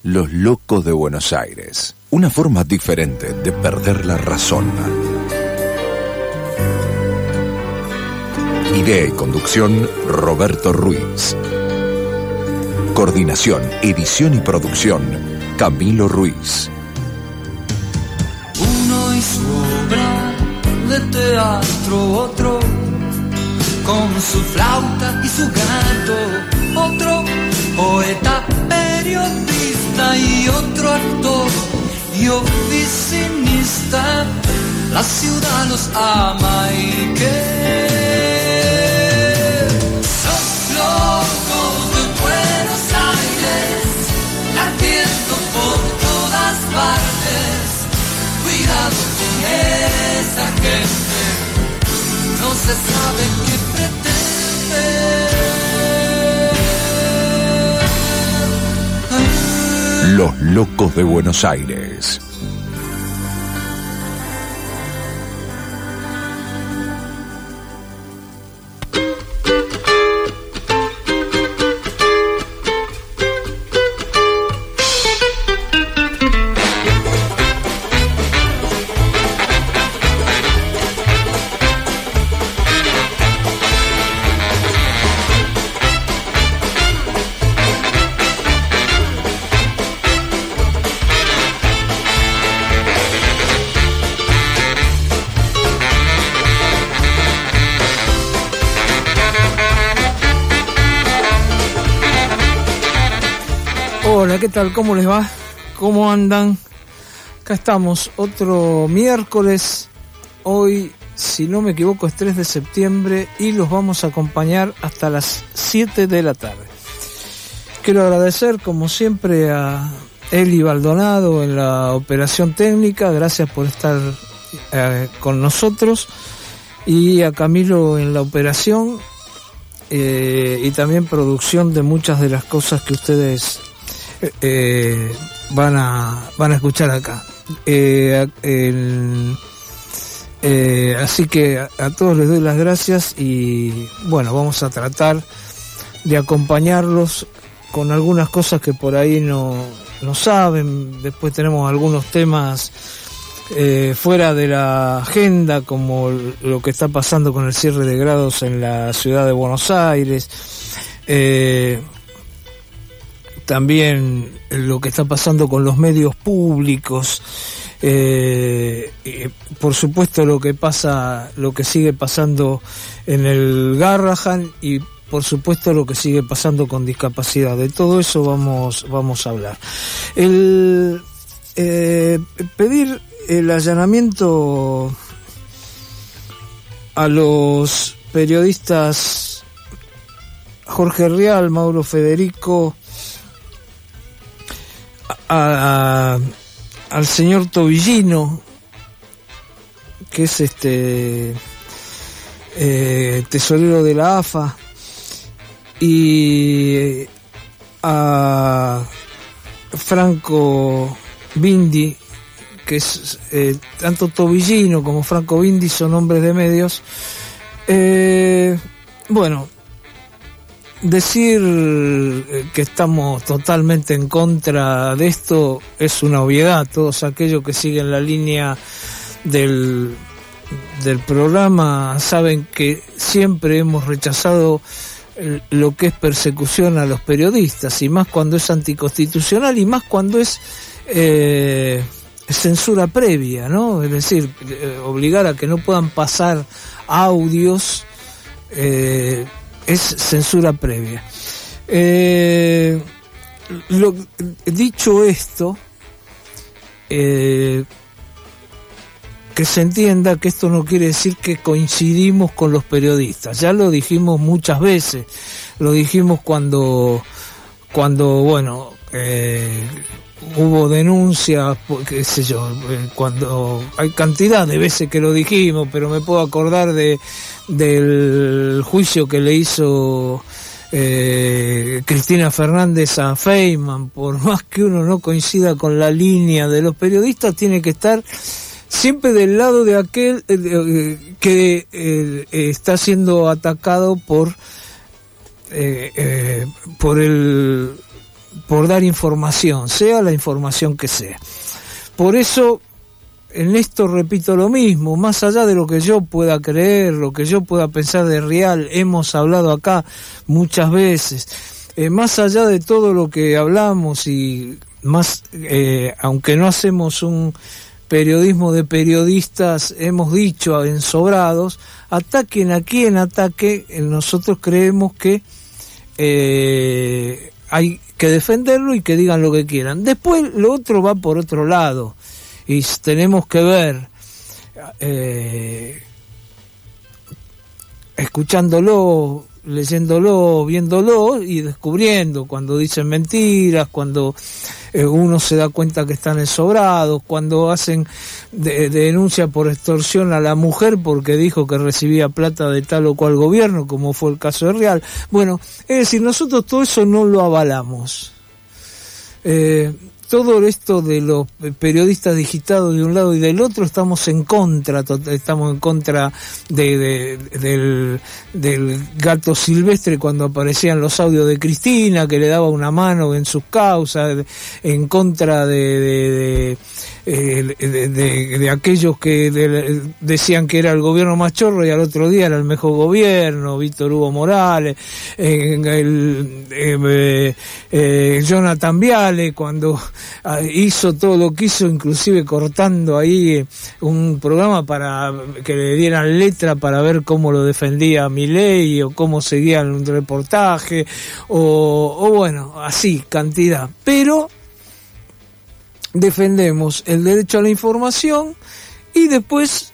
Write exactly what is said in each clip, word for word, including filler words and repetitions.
Los locos de Buenos Aires. Una forma diferente de perder la razón. Idea y conducción, Roberto Ruiz. Coordinación, edición y producción, Camilo Ruiz. Uno y su obra de teatro, otro con su flauta y su gato, otro poeta, periodista y otro actor y oficinista. La ciudad los ama y que los locos de Buenos Aires latiendo por todas partes. Cuidado con esa gente, no se sabe qué pretende. Los locos de Buenos Aires. Hola, ¿qué tal? ¿Cómo les va? ¿Cómo andan? Acá estamos, otro miércoles. Hoy, si no me equivoco, es tres de septiembre y los vamos a acompañar hasta las siete de la tarde. Quiero agradecer, como siempre, a Eli Baldonado en la operación técnica. Gracias por estar eh, con nosotros. Y a Camilo en la operación eh, y también producción de muchas de las cosas que ustedes Eh, van a van a escuchar acá. Eh, el, eh, así que a, a todos les doy las gracias y bueno, vamos a tratar de acompañarlos con algunas cosas que por ahí no, no saben. Después tenemos algunos temas eh, fuera de la agenda, como lo que está pasando con el cierre de grados en la ciudad de Buenos Aires. Eh, También lo que está pasando con los medios públicos, eh, eh, por supuesto lo que pasa, lo que sigue pasando en el Garrahan y por supuesto lo que sigue pasando con discapacidad. De todo eso vamos, vamos a hablar. El eh, pedir el allanamiento a los periodistas Jorge Rial, Mauro Federico, A, a, al señor Tobillino, que es este eh, tesorero de la A F A, y a Franco Bindi, que es eh, tanto Tobillino como Franco Bindi son hombres de medios. Eh, bueno, decir que estamos totalmente en contra de esto es una obviedad. Todos aquellos que siguen la línea del, del programa saben que siempre hemos rechazado lo que es persecución a los periodistas, y más cuando es anticonstitucional y más cuando es eh, censura previa, ¿no? Es decir, eh, obligar a que no puedan pasar audios eh, es censura previa. Eh, lo, dicho esto, eh, que se entienda que esto no quiere decir que coincidimos con los periodistas. Ya lo dijimos muchas veces, lo dijimos cuando, cuando bueno, eh, hubo denuncias, qué sé yo, cuando hay cantidad de veces que lo dijimos, pero me puedo acordar de del juicio que le hizo eh, Cristina Fernández a Feynman. Por más que uno no coincida con la línea de los periodistas, tiene que estar siempre del lado de aquel eh, que eh, está siendo atacado por eh, eh, por el por dar información, sea la información que sea. Por eso, en esto repito lo mismo, más allá de lo que yo pueda creer, lo que yo pueda pensar de real, hemos hablado acá muchas veces, eh, más allá de todo lo que hablamos y más, eh, aunque no hacemos un periodismo de periodistas, hemos dicho ensobrados, ataquen a quien ataque, nosotros creemos que eh, hay que defenderlo y que digan lo que quieran. Después lo otro va por otro lado. Y tenemos que ver, eh, escuchándolo, leyéndolo, viéndolo y descubriendo cuando dicen mentiras, cuando eh, uno se da cuenta que están ensobrados, cuando hacen de, de denuncia por extorsión a la mujer porque dijo que recibía plata de tal o cual gobierno, como fue el caso de Real. Bueno, es decir, nosotros todo eso no lo avalamos. Eh, Todo esto de los periodistas digitados de un lado y del otro, estamos en contra, estamos en contra de, de, del, del gato silvestre cuando aparecían los audios de Cristina, que le daba una mano en sus causas, en contra de, de, de, de, de, de aquellos que de, decían que era el gobierno más chorro y al otro día era el mejor gobierno, Víctor Hugo Morales, eh, el, eh, eh, Jonathan Viale, cuando hizo todo lo que hizo, inclusive cortando ahí un programa para que le dieran letra para ver cómo lo defendía Milei o cómo seguían un reportaje o, o bueno, así, cantidad. Pero defendemos el derecho a la información y después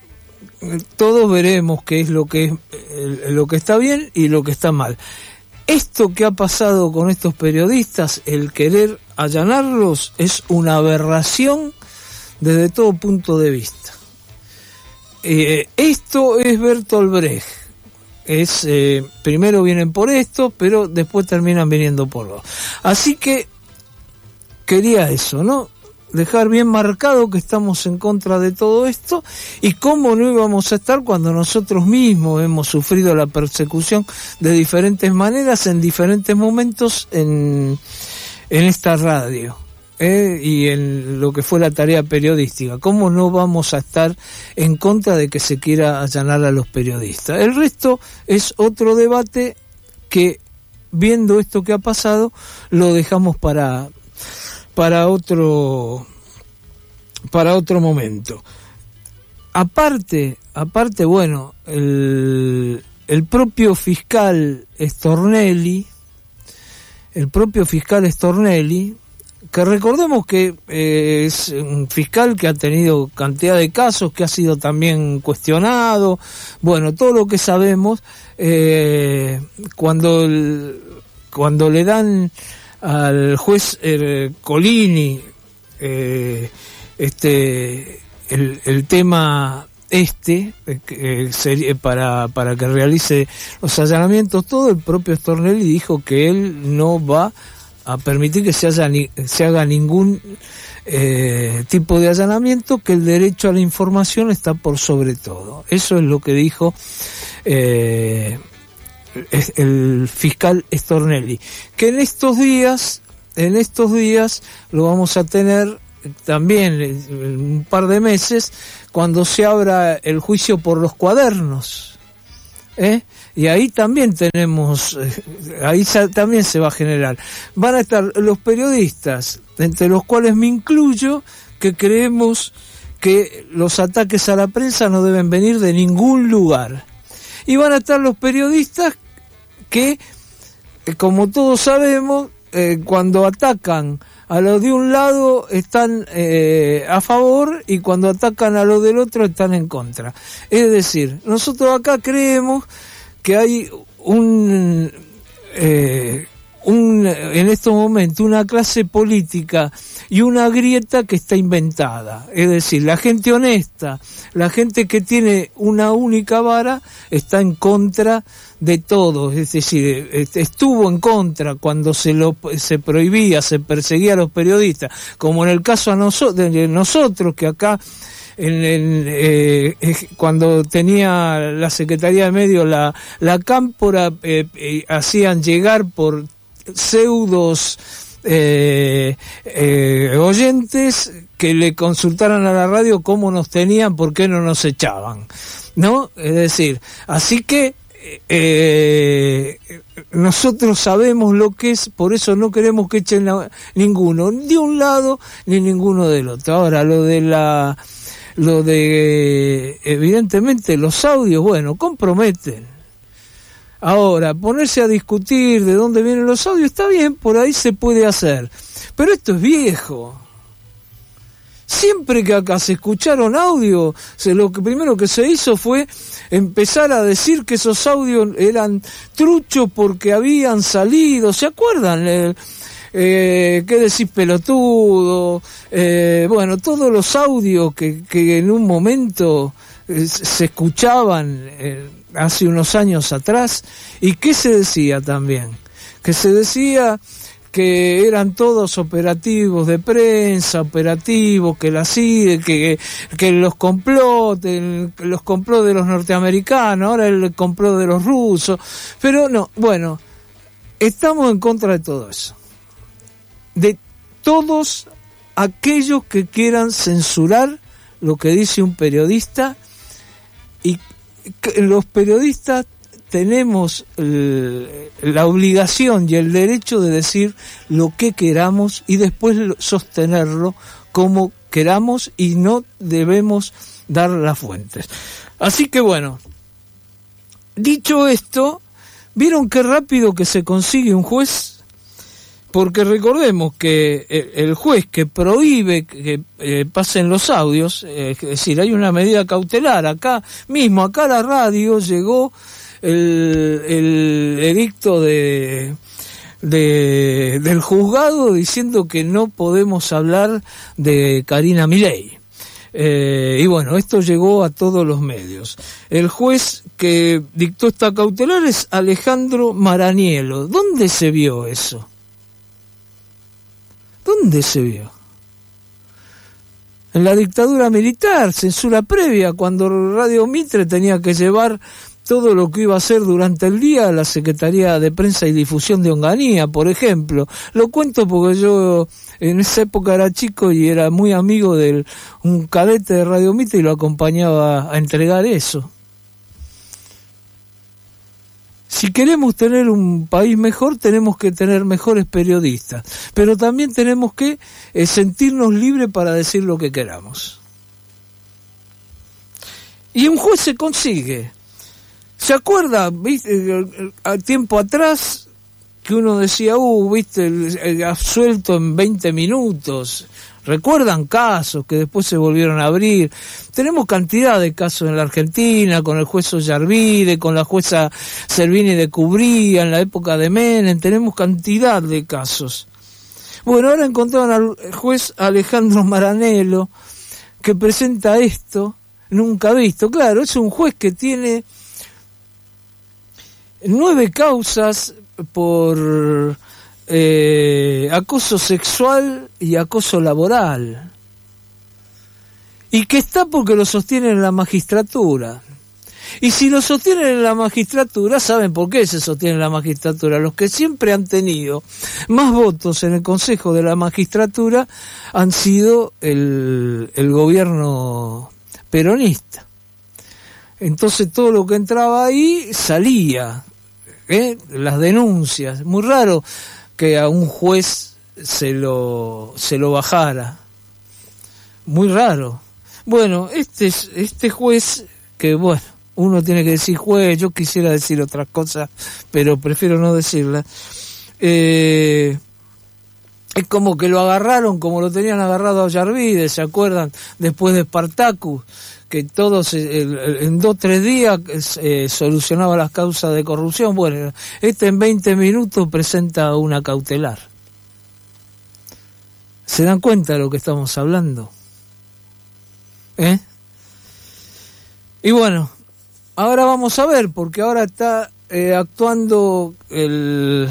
todos veremos qué es lo que es lo que está bien y lo que está mal. Esto que ha pasado con estos periodistas, el querer allanarlos, es una aberración desde todo punto de vista. Eh, esto es Bertolt Brecht. Es, eh, primero vienen por esto, pero después terminan viniendo por lo. Así que quería eso, ¿no? Dejar bien marcado que estamos en contra de todo esto y cómo no íbamos a estar cuando nosotros mismos hemos sufrido la persecución de diferentes maneras en diferentes momentos en, en esta radio eh, y en lo que fue la tarea periodística. ¿Cómo no vamos a estar en contra de que se quiera allanar a los periodistas? El resto es otro debate que, viendo esto que ha pasado, lo dejamos para... para otro para otro momento. Aparte, aparte bueno, el, el propio fiscal Stornelli, el propio fiscal Stornelli, que recordemos que eh, es un fiscal que ha tenido cantidad de casos, que ha sido también cuestionado, bueno, todo lo que sabemos, eh, cuando el, cuando le dan al juez eh, Colini eh, este el, el tema este eh, sería para para que realice los allanamientos, todo el propio Stornelli dijo que él no va a permitir que se, haya ni, se haga ningún eh, tipo de allanamiento, que el derecho a la información está por sobre todo. Eso es lo que dijo eh, el fiscal Stornelli, que en estos días, en estos días lo vamos a tener también en un par de meses, cuando se abra el juicio por los cuadernos, ¿eh? Y ahí también tenemos, ahí también se va a generar, van a estar los periodistas, entre los cuales me incluyo, que creemos que los ataques a la prensa no deben venir de ningún lugar. Y van a estar los periodistas que, como todos sabemos, eh, cuando atacan a los de un lado están eh, a favor y cuando atacan a los del otro están en contra. Es decir, nosotros acá creemos que hay un, eh, un en estos momentos una clase política y una grieta que está inventada. Es decir, la gente honesta, la gente que tiene una única vara, está en contra de todo. Es decir, estuvo en contra cuando se lo se prohibía, se perseguía a los periodistas, como en el caso a noso- de nosotros, que acá en, en, eh, cuando tenía la Secretaría de Medios la, la cámpora, eh, eh, hacían llegar por pseudos eh, eh, oyentes que le consultaran a la radio cómo nos tenían, por qué no nos echaban, ¿no? Es decir, así que eh, nosotros sabemos lo que es, por eso no queremos que echen a ninguno, ni de un lado ni ninguno del otro. Ahora, lo de la, lo de, evidentemente, los audios, bueno, comprometen. Ahora, ponerse a discutir de dónde vienen los audios, está bien, por ahí se puede hacer. Pero esto es viejo. Siempre que acá se escucharon audios, se, lo que primero que se hizo fue empezar a decir que esos audios eran truchos porque habían salido. ¿Se acuerdan? Eh, eh, ¿Qué decís, pelotudo? Eh, bueno, todos los audios que, que en un momento eh, se escuchaban... Eh, hace unos años atrás. ¿Y qué se decía también? Que se decía que eran todos operativos de prensa, operativos, que la C I D E, que, que los complot, el, los complot de los norteamericanos, ahora el complot de los rusos. Pero no, bueno, estamos en contra de todo eso. De todos aquellos que quieran censurar lo que dice un periodista, y los periodistas tenemos el, la obligación y el derecho de decir lo que queramos y después sostenerlo como queramos y no debemos dar las fuentes. Así que bueno, dicho esto, ¿vieron qué rápido que se consigue un juez? Porque recordemos que el juez que prohíbe que eh, pasen los audios, eh, es decir, hay una medida cautelar. Acá mismo, acá a la radio llegó el, el edicto de, de del juzgado diciendo que no podemos hablar de Karina Milei. Eh, y bueno, esto llegó a todos los medios. El juez que dictó esta cautelar es Alejandro Maraniello. ¿Dónde se vio eso? ¿Dónde se vio? En la dictadura militar, censura previa, cuando Radio Mitre tenía que llevar todo lo que iba a hacer durante el día a la Secretaría de Prensa y Difusión de Onganía, por ejemplo. Lo cuento porque yo en esa época era chico y era muy amigo de un cadete de Radio Mitre y lo acompañaba a entregar eso. Si queremos tener un país mejor, tenemos que tener mejores periodistas, pero también tenemos que eh, sentirnos libres para decir lo que queramos. Y un juez se consigue. ¿Se acuerda, viste, a tiempo atrás que uno decía, uh, viste, absuelto en veinte minutos? ¿Recuerdan casos que después se volvieron a abrir? Tenemos cantidad de casos en la Argentina, con el juez Ollarvide, con la jueza Servini de Cubría, en la época de Menem, tenemos cantidad de casos. Bueno, ahora encontraron al juez Alejandro Maraniello, que presenta esto, nunca visto. Claro, es un juez que tiene nueve causas por eh, acoso sexual y acoso laboral, y que está porque lo sostienen en la magistratura. Y si lo sostienen en la magistratura, ¿saben por qué se sostiene en la magistratura? Los que siempre han tenido más votos en el Consejo de la Magistratura han sido el, el gobierno peronista. Entonces todo lo que entraba ahí salía, ¿eh? Las denuncias. Muy raro que a un juez se lo se lo bajara. Muy raro. Bueno, este este juez, que bueno, uno tiene que decir juez, yo quisiera decir otras cosas, pero prefiero no decirlas. Eh, es como que lo agarraron como lo tenían agarrado a Ollarvide, ¿se acuerdan? Después de Spartacus, que todos en dos o tres días eh, solucionaba las causas de corrupción. Bueno, este en veinte minutos presenta una cautelar. ¿Se dan cuenta de lo que estamos hablando? ¿Eh? Y bueno, ahora vamos a ver, porque ahora está eh, actuando el,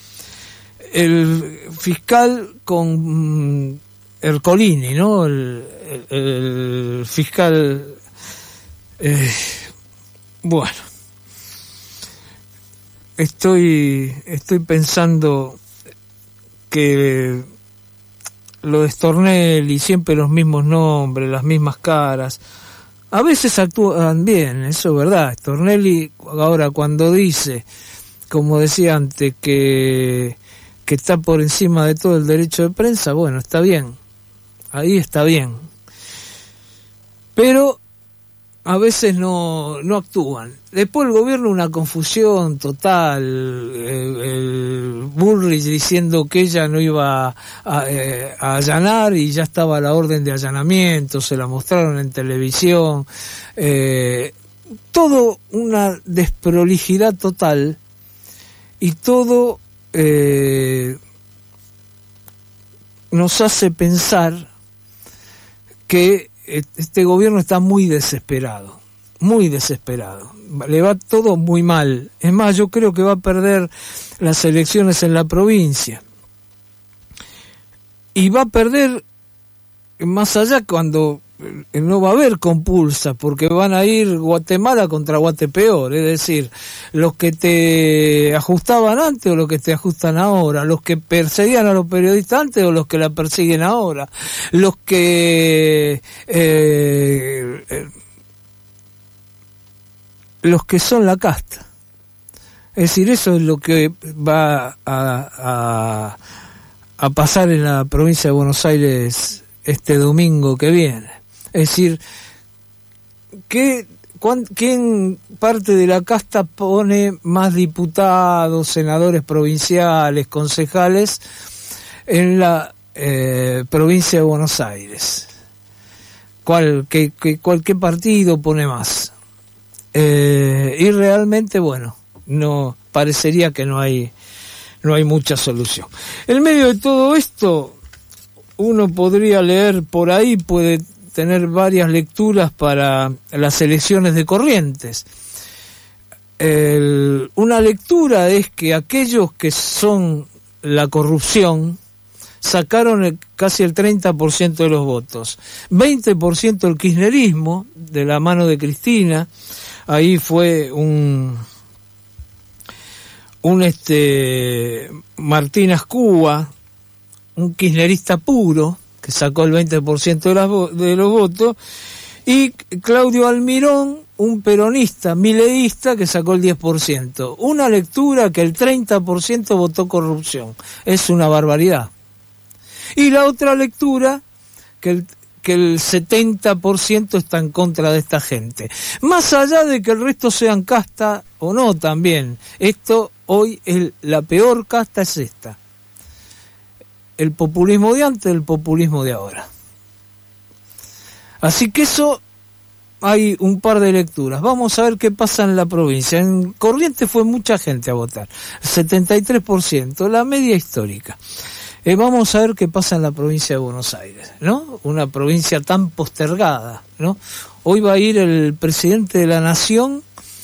el fiscal con mm, Ercolini, ¿no? El, el, el fiscal... Eh, bueno, estoy, estoy pensando que lo de Stornelli, siempre los mismos nombres, las mismas caras. A veces actúan bien, eso es verdad. Stornelli ahora cuando dice, como decía antes, que, que está por encima de todo el derecho de prensa, bueno, está bien, ahí está bien. Pero a veces no, no actúan. Después el gobierno una confusión total, el, el Bullrich diciendo que ella no iba a, a, a allanar y ya estaba la orden de allanamiento, se la mostraron en televisión, eh, todo una desprolijidad total y todo eh, nos hace pensar que este gobierno está muy desesperado, muy desesperado. Le va todo muy mal. Es más, yo creo que va a perder las elecciones en la provincia. Y va a perder más allá cuando no va a haber compulsa, porque van a ir Guatemala contra Guatepeor, es decir, los que te ajustaban antes o los que te ajustan ahora, los que perseguían a los periodistas antes o los que la persiguen ahora, los que eh, eh, los que son la casta. Es decir, eso es lo que va a, a, a pasar en la provincia de Buenos Aires este domingo que viene. Es decir, ¿qué, cuán, ¿quién parte de la casta pone más diputados, senadores provinciales, concejales en la eh, provincia de Buenos Aires? ¿Cuál, qué, qué, cuál, qué partido pone más? Eh, y realmente, bueno, no parecería que no hay, no hay mucha solución. En medio de todo esto, uno podría leer por ahí, puede tener varias lecturas para las elecciones de Corrientes. El, una lectura es que aquellos que son la corrupción sacaron el, casi el treinta por ciento de los votos, veinte por ciento el kirchnerismo, de la mano de Cristina. Ahí fue un un este Martín Ascúa, un kirchnerista puro, que sacó el veinte por ciento de, las, de los votos, y Claudio Almirón, un peronista, mileísta, que sacó el diez por ciento. Una lectura que el treinta por ciento votó corrupción. Es una barbaridad. Y la otra lectura, que el, que el setenta por ciento está en contra de esta gente. Más allá de que el resto sean casta o no también. Esto hoy, es la peor casta es esta. El populismo de antes, el populismo de ahora. Así que eso, hay un par de lecturas. Vamos a ver qué pasa en la provincia. En Corrientes fue mucha gente a votar, setenta y tres por ciento, la media histórica. Eh, vamos a ver qué pasa en la provincia de Buenos Aires, ¿no? Una provincia tan postergada, ¿no? Hoy va a ir el presidente de la Nación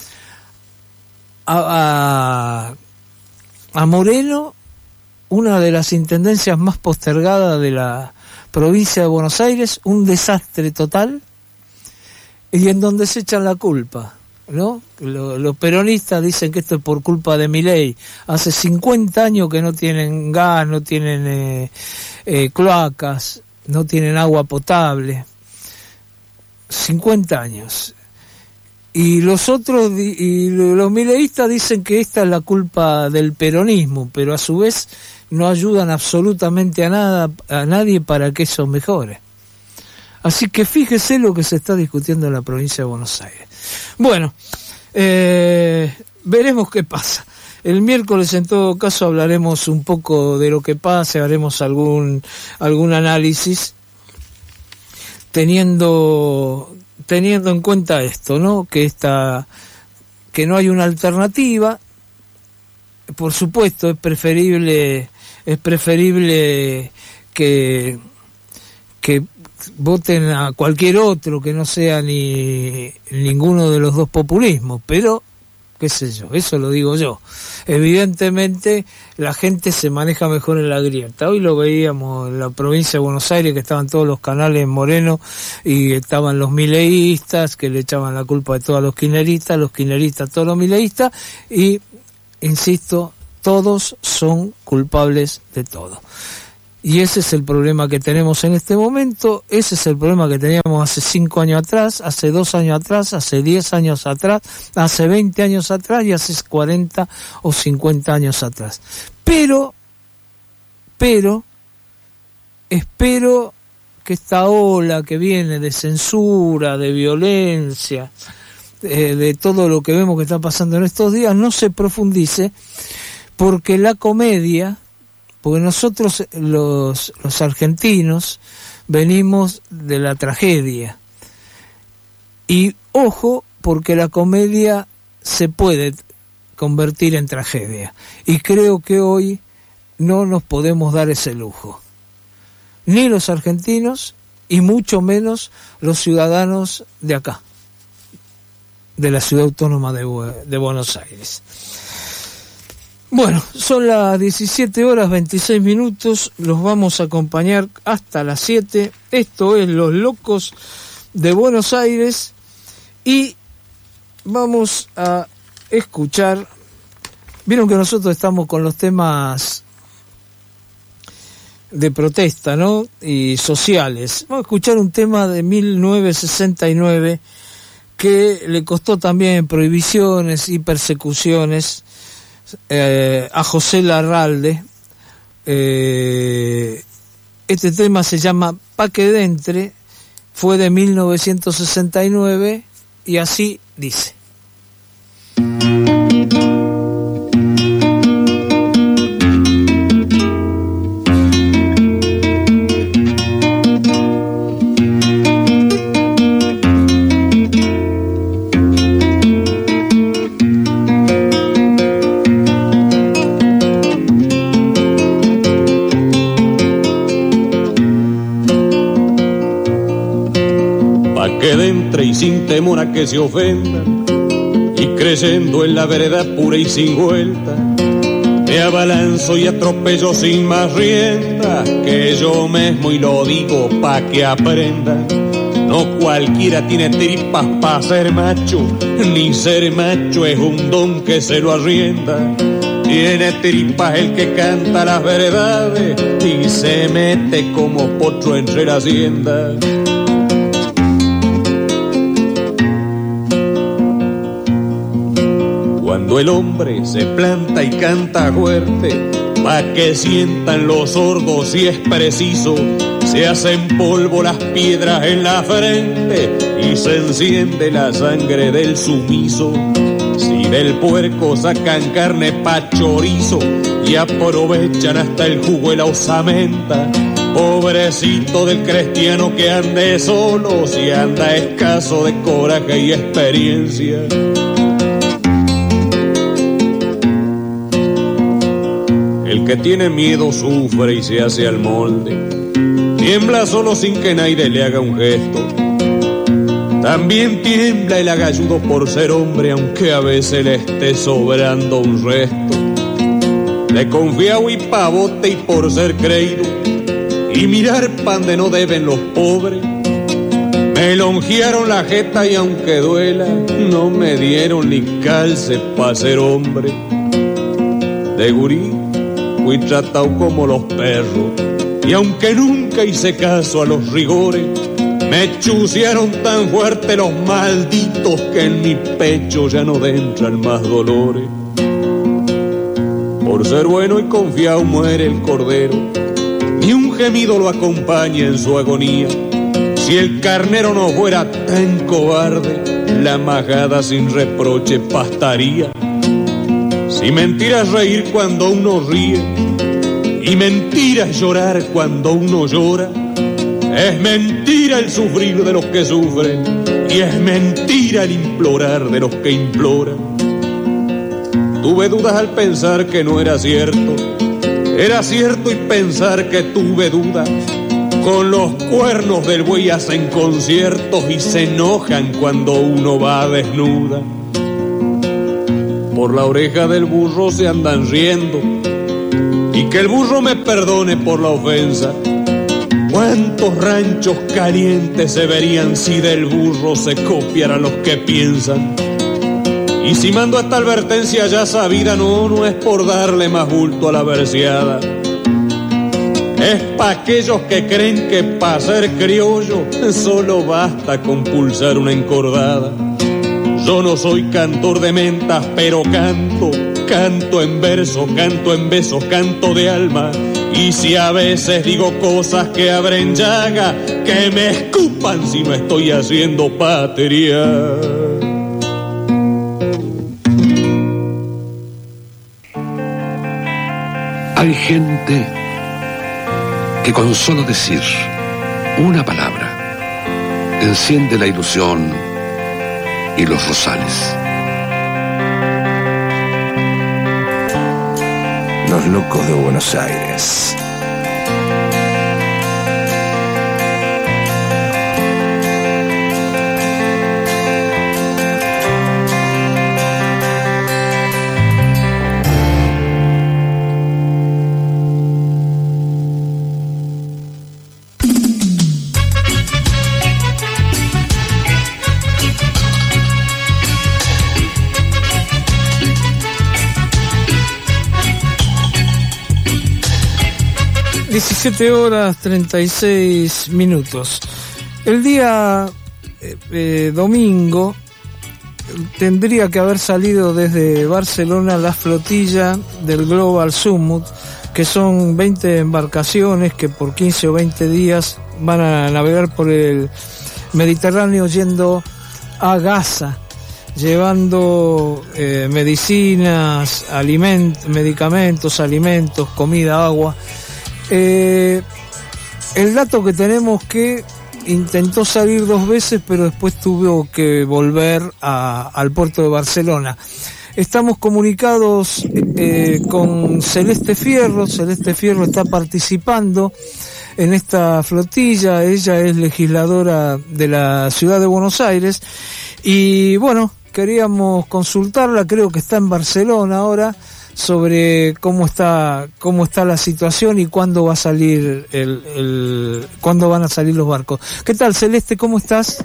a, a, a Moreno, una de las intendencias más postergadas de la provincia de Buenos Aires, un desastre total, y en donde se echan la culpa, ¿no? Los, los peronistas dicen que esto es por culpa de Milei. Hace cincuenta años que no tienen gas, no tienen eh, eh, cloacas, no tienen agua potable. cincuenta años. Y los otros, y los mileístas dicen que esta es la culpa del peronismo, pero a su vez no ayudan absolutamente a nada, a nadie para que eso mejore. Así que fíjese lo que se está discutiendo en la provincia de Buenos Aires. Bueno, eh, veremos qué pasa. El miércoles en todo caso hablaremos un poco de lo que pase, haremos algún algún análisis teniendo teniendo en cuenta esto, ¿no? Que esta que no hay una alternativa. Por supuesto, es preferible es preferible que que voten a cualquier otro que no sea ni ninguno de los dos populismos, pero qué sé yo, eso lo digo yo. Evidentemente la gente se maneja mejor en la grieta. Hoy lo veíamos en la provincia de Buenos Aires, que estaban todos los canales en Moreno y estaban los mileístas que le echaban la culpa de todos los kirchneristas, los kirchneristas todos los mileístas, y insisto, todos son culpables de todo. Y ese es el problema que tenemos en este momento, ese es el problema que teníamos hace cinco años atrás, hace dos años atrás, hace diez años atrás, hace veinte años atrás y hace cuarenta o cincuenta años atrás. Pero, pero, espero que esta ola que viene de censura, de violencia, de, de todo lo que vemos que está pasando en estos días, no se profundice, porque la comedia, porque nosotros los, los argentinos venimos de la tragedia. Y ojo, porque la comedia se puede convertir en tragedia. Y creo que hoy no nos podemos dar ese lujo. Ni los argentinos y mucho menos los ciudadanos de acá, de la ciudad autónoma de, de Buenos Aires. Bueno, son las diecisiete horas veintiséis minutos, los vamos a acompañar hasta las siete. Esto es Los Locos de Buenos Aires y vamos a escuchar. Vieron que nosotros estamos con los temas de protesta, ¿no? Y sociales. Vamos a escuchar un tema de mil novecientos sesenta y nueve que le costó también prohibiciones y persecuciones Eh, a José Larralde. Eh, este tema se llama Pa' que dentre, fue de mil novecientos sesenta y nueve y así dice. Y sin temor a que se ofendan, y creyendo en la verdad pura y sin vuelta, me abalanzo y atropello sin más rienda, que yo mismo y lo digo pa' que aprendan. No cualquiera tiene tripas pa' ser macho, ni ser macho es un don que se lo arrienda. Tiene tripas el que canta las verdades y se mete como potro entre la hacienda. Cuando el hombre se planta y canta fuerte, pa' que sientan los sordos si es preciso, se hacen polvo las piedras en la frente y se enciende la sangre del sumiso. Si del puerco sacan carne pa' chorizo y aprovechan hasta el jugo y la osamenta, pobrecito del cristiano que ande solo, si anda escaso de coraje y experiencia. El que tiene miedo sufre y se hace al molde, tiembla solo sin que nadie le haga un gesto. También tiembla el agalludo por ser hombre, aunque a veces le esté sobrando un resto. Le confiao y pavote y por ser creído, y mirar pan de no deben los pobres. Me longearon la jeta y aunque duela, no me dieron ni calce pa' ser hombre. De gurí fui tratado como los perros, y aunque nunca hice caso a los rigores, me chusearon tan fuerte los malditos que en mi pecho ya no entran más dolores. Por ser bueno y confiado muere el cordero, ni un gemido lo acompaña en su agonía. Si el carnero no fuera tan cobarde, la majada sin reproche pastaría. Si mentira es reír cuando uno ríe, y mentira es llorar cuando uno llora, es mentira el sufrir de los que sufren, y es mentira el implorar de los que imploran. Tuve dudas al pensar que no era cierto, era cierto y pensar que tuve dudas. Con los cuernos del buey hacen conciertos y se enojan cuando uno va desnuda. Por la oreja del burro se andan riendo, y que el burro me perdone por la ofensa. ¿Cuántos ranchos calientes se verían si del burro se copiaran los que piensan? Y si mando esta advertencia ya sabida, no, no es por darle más bulto a la verseada. Es pa' aquellos que creen que para ser criollo solo basta con pulsar una encordada. Yo no soy cantor de mentas, pero canto, canto en verso, canto en besos, canto de alma. Y si a veces digo cosas que abren llaga, que me escupan si no estoy haciendo patria. Hay gente que con solo decir una palabra enciende la ilusión y los rosales. Los locos de Buenos Aires. diecisiete horas treinta y seis minutos. El día eh, eh, domingo tendría que haber salido desde Barcelona la flotilla del Global Summit, que son veinte embarcaciones que por quince o veinte días van a navegar por el Mediterráneo yendo a Gaza, llevando eh, medicinas, aliment- medicamentos, alimentos, comida, agua. Eh, el dato que tenemos que intentó salir dos veces, pero después tuvo que volver a, al puerto de Barcelona. Estamos comunicados eh, con Celeste Fierro. Celeste Fierro está participando en esta flotilla. Ella es legisladora de la ciudad de Buenos Aires y bueno, queríamos consultarla, creo que está en Barcelona ahora, sobre cómo está cómo está la situación y cuándo va a salir el, el cuándo van a salir los barcos. ¿Qué tal, Celeste? ¿Cómo estás?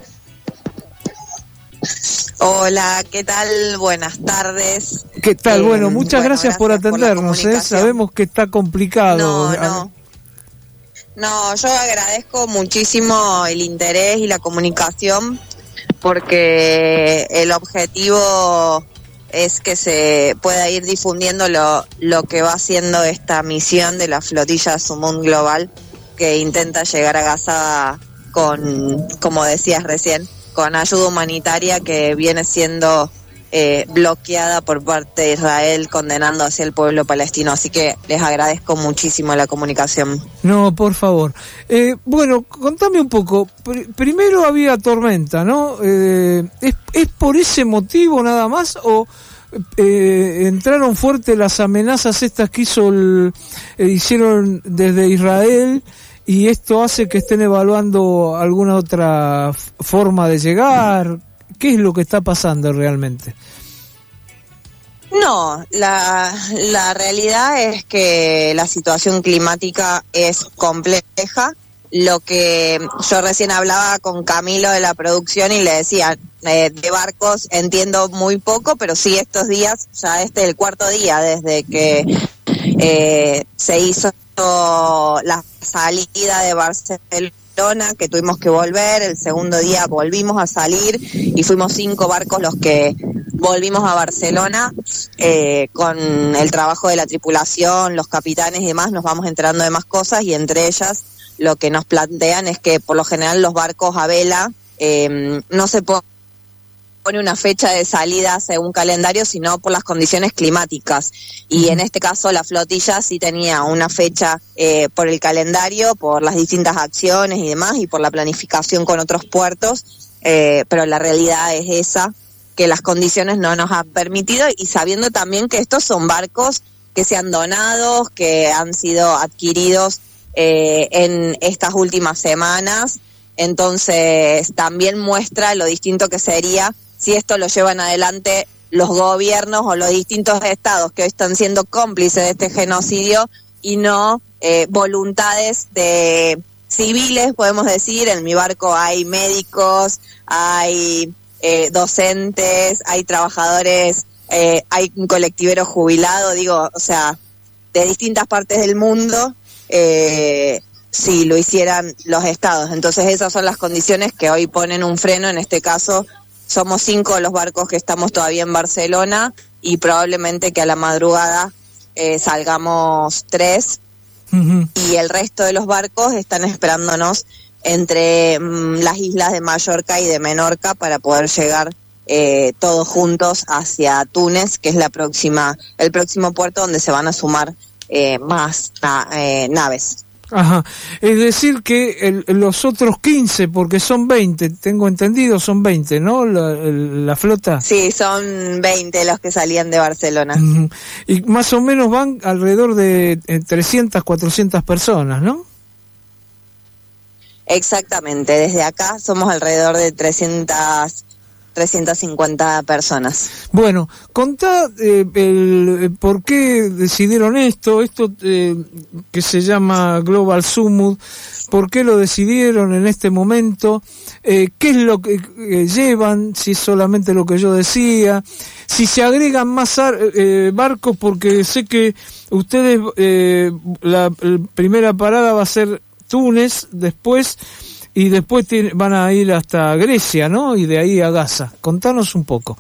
Hola, ¿qué tal? Buenas tardes. ¿Qué tal? Eh, bueno, muchas bueno, gracias, gracias por atendernos, por ¿eh? Sabemos que está complicado. No, no. No, yo agradezco muchísimo el interés y la comunicación, porque el objetivo es que se pueda ir difundiendo lo, lo que va haciendo esta misión de la flotilla Summit Global, que intenta llegar a Gaza con, como decías recién, con ayuda humanitaria que viene siendo eh, bloqueada por parte de Israel, condenando hacia el pueblo palestino. Así que les agradezco muchísimo la comunicación. No, por favor. Eh, bueno, contame un poco. Pr- primero había tormenta, ¿no? Eh, ¿es, ¿Es por ese motivo nada más o eh, entraron fuerte las amenazas estas que hizo el, eh, hicieron desde Israel? ¿Y esto hace que estén evaluando alguna otra f- forma de llegar? ¿Qué es lo que está pasando realmente? No, la, la realidad es que la situación climática es compleja. Lo que yo recién hablaba con Camilo de la producción y le decía, eh, de barcos entiendo muy poco, pero sí estos días, ya este es el cuarto día desde que eh, se hizo la salida de Barcelona, que tuvimos que volver. El segundo día volvimos a salir y fuimos cinco barcos los que volvimos a Barcelona. Eh, con el trabajo de la tripulación, los capitanes y demás, nos vamos enterando de más cosas, y entre ellas lo que nos plantean es que por lo general los barcos a vela eh, no se pone una fecha de salida según calendario, sino por las condiciones climáticas. Y en este caso la flotilla sí tenía una fecha eh, por el calendario, por las distintas acciones y demás, y por la planificación con otros puertos, eh, pero la realidad es esa, que las condiciones no nos han permitido, y sabiendo también que estos son barcos que se han donado, que han sido adquiridos eh, en estas últimas semanas. Entonces también muestra lo distinto que sería si esto lo llevan adelante los gobiernos o los distintos estados que hoy están siendo cómplices de este genocidio, y no eh, voluntades de civiles, podemos decir. En mi barco hay médicos, hay eh, docentes, hay trabajadores, eh, hay un colectivero jubilado, digo, o sea, de distintas partes del mundo, eh, si lo hicieran los estados. Entonces esas son las condiciones que hoy ponen un freno. En este caso somos cinco los barcos que estamos todavía en Barcelona y probablemente que a la madrugada eh, salgamos tres, uh-huh. y el resto de los barcos están esperándonos entre mm, las islas de Mallorca y de Menorca para poder llegar eh, todos juntos hacia Túnez, que es la próxima, el próximo puerto donde se van a sumar eh, más na- eh, naves. Ajá, es decir que el, los otros quince, porque son veinte, tengo entendido, son veinte, ¿no? La, el, la flota. Sí, son veinte los que salían de Barcelona. Uh-huh. Y más o menos van alrededor de eh, trescientas, cuatrocientas personas, ¿no? Exactamente, desde acá somos alrededor de trescientas, trescientas cincuenta personas. Bueno, contá eh, el, por qué decidieron esto, esto eh, que se llama Global Summit, por qué lo decidieron en este momento, eh, qué es lo que eh, llevan, si es solamente lo que yo decía, si se agregan más ar- eh, barcos, porque sé que ustedes, eh, la, la primera parada va a ser Túnez, después... Y después te, van a ir hasta Grecia, ¿no? Y de ahí a Gaza. Contanos un poco.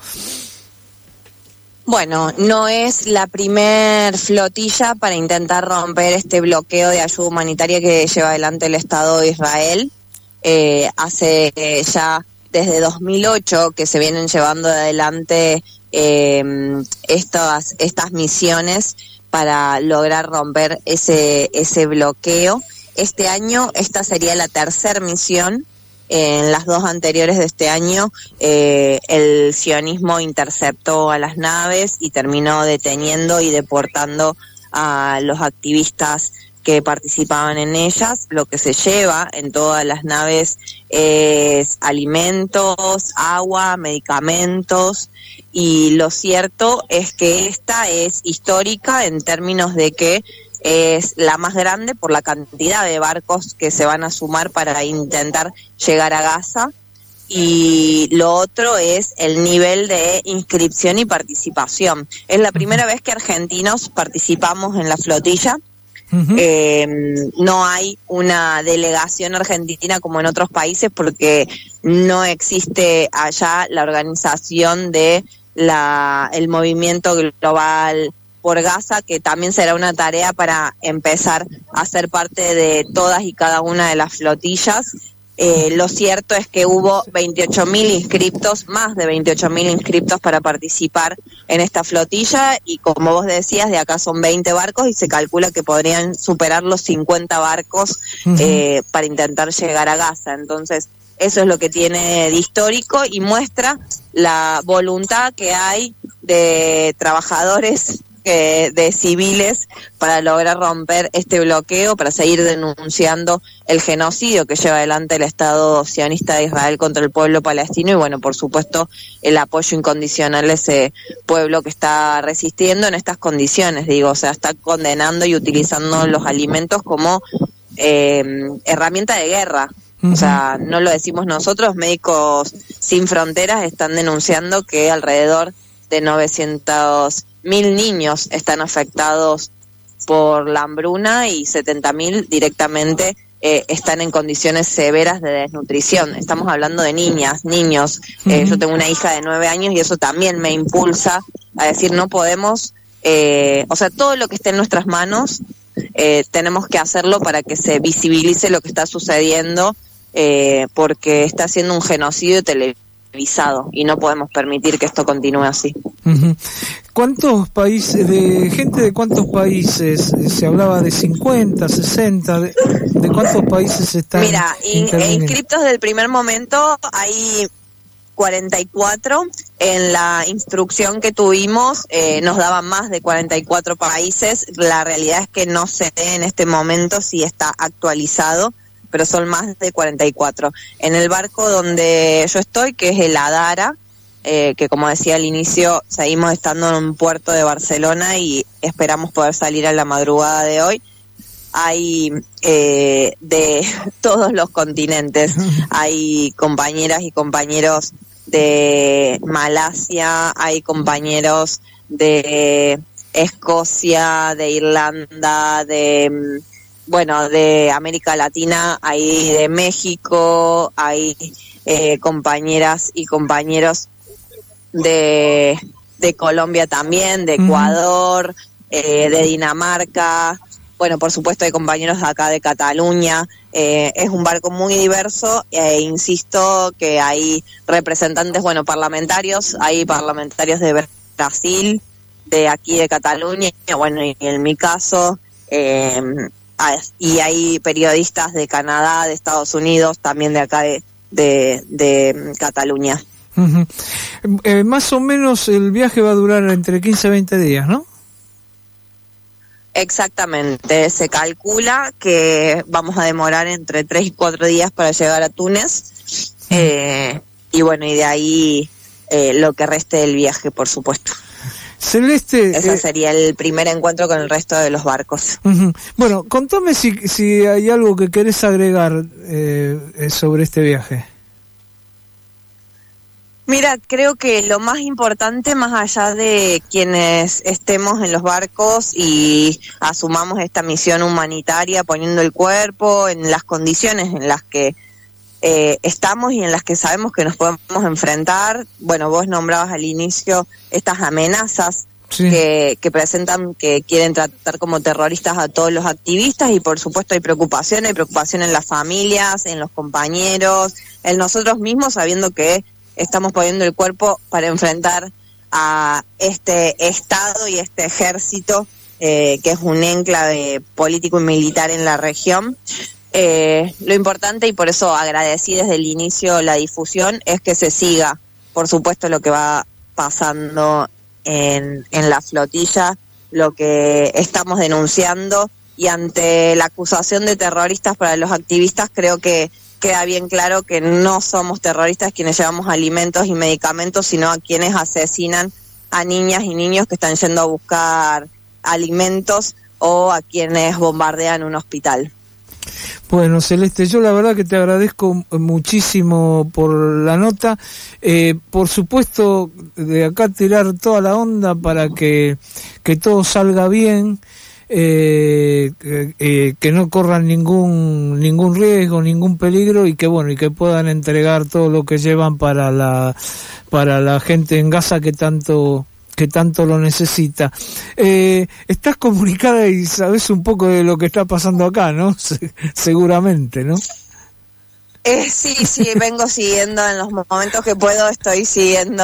Bueno, no es la primer flotilla para intentar romper este bloqueo de ayuda humanitaria que lleva adelante el Estado de Israel. Eh, hace eh, ya desde dos mil ocho que se vienen llevando adelante eh, estas, estas misiones para lograr romper ese, ese bloqueo. Este año esta sería la tercera misión. En las dos anteriores de este año eh, el sionismo interceptó a las naves y terminó deteniendo y deportando a los activistas que participaban en ellas. Lo que se lleva en todas las naves es alimentos, agua, medicamentos, y lo cierto es que esta es histórica en términos de que es la más grande por la cantidad de barcos que se van a sumar para intentar llegar a Gaza, y lo otro es el nivel de inscripción y participación. Es la primera vez que argentinos participamos en la flotilla. Uh-huh. Eh, no hay una delegación argentina como en otros países porque no existe allá la organización de la el movimiento global por Gaza, que también será una tarea para empezar a ser parte de todas y cada una de las flotillas. Eh, lo cierto es que hubo veintiocho mil inscriptos, más de veintiocho mil inscriptos para participar en esta flotilla, y como vos decías, de acá son veinte barcos y se calcula que podrían superar los cincuenta barcos uh-huh. eh, para intentar llegar a Gaza. Entonces, eso es lo que tiene de histórico y muestra la voluntad que hay de trabajadores, de civiles, para lograr romper este bloqueo, para seguir denunciando el genocidio que lleva adelante el Estado sionista de Israel contra el pueblo palestino, y bueno, por supuesto, el apoyo incondicional a ese pueblo que está resistiendo en estas condiciones, digo, o sea, está condenando y utilizando los alimentos como eh, herramienta de guerra. Uh-huh. O sea, no lo decimos nosotros, Médicos Sin Fronteras están denunciando que alrededor de novecientos mil niños están afectados por la hambruna y setenta mil directamente eh, están en condiciones severas de desnutrición. Estamos hablando de niñas, niños. Uh-huh. Eh, yo tengo una hija de nueve años y eso también me impulsa a decir, no podemos, eh, o sea, todo lo que esté en nuestras manos, eh, tenemos que hacerlo para que se visibilice lo que está sucediendo, eh, porque está siendo un genocidio televisado y no podemos permitir que esto continúe así. Uh-huh. ¿Cuántos países, de gente de cuántos países? Se hablaba de cincuenta, sesenta, de, de cuántos países están. Mira, in, inscriptos del primer momento hay cuarenta y cuatro. En la instrucción que tuvimos eh, nos daban más de cuarenta y cuatro países. La realidad es que no sé en este momento si está actualizado, pero son más de cuarenta y cuatro. En el barco donde yo estoy, que es el Adara, eh, que como decía al inicio, seguimos estando en un puerto de Barcelona y esperamos poder salir a la madrugada de hoy. Hay eh, de todos los continentes, hay compañeras y compañeros de Malasia, hay compañeros de Escocia, de Irlanda, de, bueno, de América Latina, hay de México, hay eh, compañeras y compañeros de, de Colombia también, de Ecuador, uh-huh. eh, de Dinamarca, bueno, por supuesto hay compañeros de acá de Cataluña. Eh, es un barco muy diverso e insisto que hay representantes, bueno, parlamentarios, hay parlamentarios de Brasil, de aquí de Cataluña, bueno, y en mi caso, eh, y hay periodistas de Canadá, de Estados Unidos, también de acá de, de, de Cataluña. Uh-huh. Eh, más o menos el viaje va a durar entre quince y veinte días, ¿no? Exactamente, se calcula que vamos a demorar entre tres y cuatro días para llegar a Túnez, eh, y bueno, y de ahí eh, lo que reste del viaje, por supuesto. Celeste, ese eh, sería el primer encuentro con el resto de los barcos. Uh-huh. Bueno, contame si, si hay algo que querés agregar eh, sobre este viaje. Mira, creo que lo más importante, más allá de quienes estemos en los barcos y asumamos esta misión humanitaria poniendo el cuerpo en las condiciones en las que eh, estamos y en las que sabemos que nos podemos enfrentar, bueno, vos nombrabas al inicio estas amenazas sí. que, que presentan, que quieren tratar como terroristas a todos los activistas, y por supuesto hay preocupación, hay preocupación en las familias, en los compañeros, en nosotros mismos, sabiendo que estamos poniendo el cuerpo para enfrentar a este Estado y este ejército, eh, que es un enclave político y militar en la región. Eh, lo importante, y por eso agradecí desde el inicio la difusión, es que se siga, por supuesto, lo que va pasando en, en la flotilla, lo que estamos denunciando, y ante la acusación de terroristas para los activistas, creo que queda bien claro que no somos terroristas quienes llevamos alimentos y medicamentos, sino a quienes asesinan a niñas y niños que están yendo a buscar alimentos, o a quienes bombardean un hospital. Bueno, Celeste, yo la verdad que te agradezco muchísimo por la nota. Eh, por supuesto, de acá tirar toda la onda para que, que todo salga bien. Eh, eh, que no corran ningún ningún riesgo, ningún peligro, y que bueno, y que puedan entregar todo lo que llevan para la para la gente en Gaza que tanto que tanto lo necesita. Eh, estás comunicada y sabes un poco de lo que está pasando acá, ¿no? Seguramente, ¿no? Eh, sí, sí, vengo siguiendo en los momentos que puedo, estoy siguiendo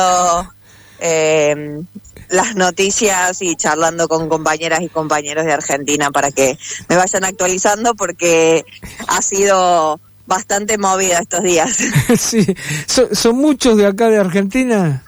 eh, las noticias y charlando con compañeras y compañeros de Argentina para que me vayan actualizando, porque ha sido bastante movida estos días. Sí, ¿Son, son muchos de acá de Argentina?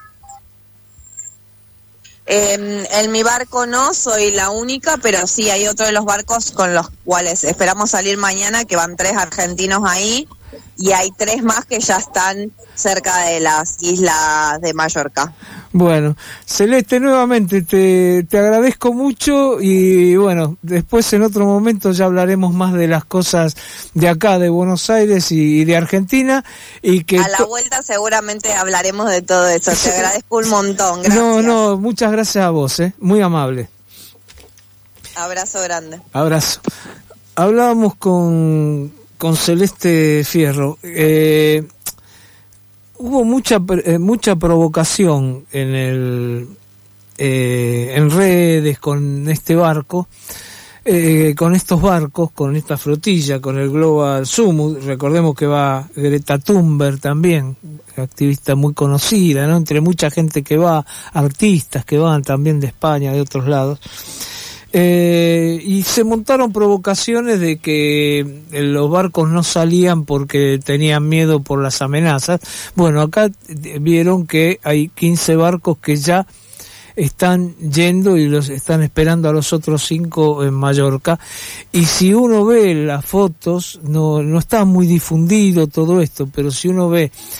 Eh, en mi barco no, soy la única, pero sí hay otro de los barcos con los cuales esperamos salir mañana, que van tres argentinos ahí, y hay tres más que ya están cerca de las islas de Mallorca. Bueno, Celeste, nuevamente te, te agradezco mucho, y bueno, después en otro momento ya hablaremos más de las cosas de acá, de Buenos Aires y, y de Argentina. Y que a la vuelta seguramente hablaremos de todo eso. Te agradezco un montón, gracias. No, no, muchas gracias a vos, ¿eh? Muy amable. Abrazo grande. Abrazo. Hablábamos con, con Celeste Fierro. Eh, hubo mucha eh, mucha provocación en el eh, en redes con este barco, eh, con estos barcos, con esta flotilla, con el Global Summit. Recordemos que va Greta Thunberg también, activista muy conocida, ¿no? Entre mucha gente que va, artistas que van también de España, de otros lados. Eh, y se montaron provocaciones de que los barcos no salían porque tenían miedo por las amenazas. Bueno, acá vieron que hay quince barcos que ya están yendo y los están esperando a los otros cinco en Mallorca. Y si uno ve las fotos, no, no está muy difundido todo esto, pero si uno ve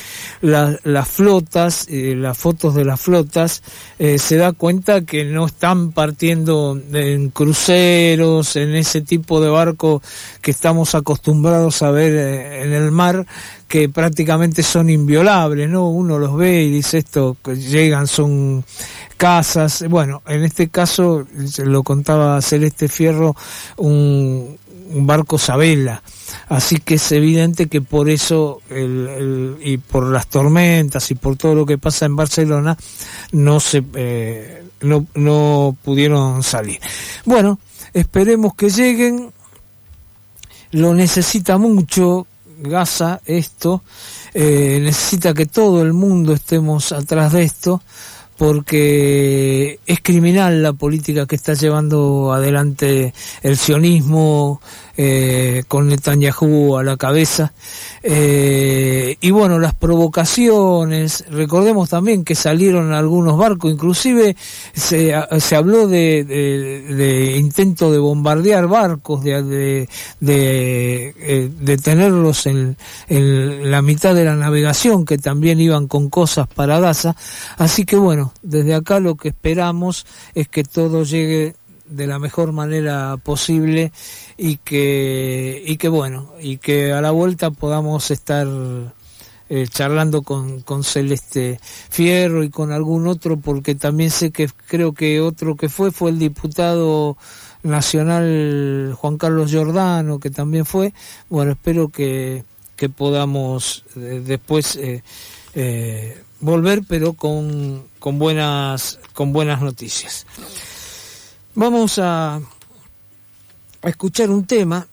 la, las flotas, eh, las fotos de las flotas, eh, se da cuenta que no están partiendo en cruceros, en ese tipo de barco que estamos acostumbrados a ver eh, en el mar, que prácticamente son inviolables, ¿no? Uno los ve y dice esto, que llegan, son casas. Bueno, en este caso, lo contaba Celeste Fierro, un, un barco Sabela. Así que es evidente que por eso, el, el, y por las tormentas y por todo lo que pasa en Barcelona, no se eh, no, no pudieron salir. Bueno, esperemos que lleguen. Lo necesita mucho Gaza esto, eh, necesita que todo el mundo estemos atrás de esto, porque es criminal la política que está llevando adelante el sionismo, eh, con Netanyahu a la cabeza, eh, y bueno, las provocaciones. Recordemos también que salieron algunos barcos, inclusive se, se habló de, de, de intento de bombardear barcos, de, de, de, eh, de tenerlos en, en la mitad de la navegación, que también iban con cosas para Gaza. Así que bueno, desde acá lo que esperamos es que todo llegue de la mejor manera posible y que y que bueno y que a la vuelta podamos estar eh, charlando con, con Celeste Fierro y con algún otro, porque también sé que creo que otro que fue fue el diputado nacional Juan Carlos Giordano, que también fue. Bueno, espero que, que podamos eh, después eh, eh, volver, pero con, con buenas con buenas noticias. Vamos a, a escuchar un tema.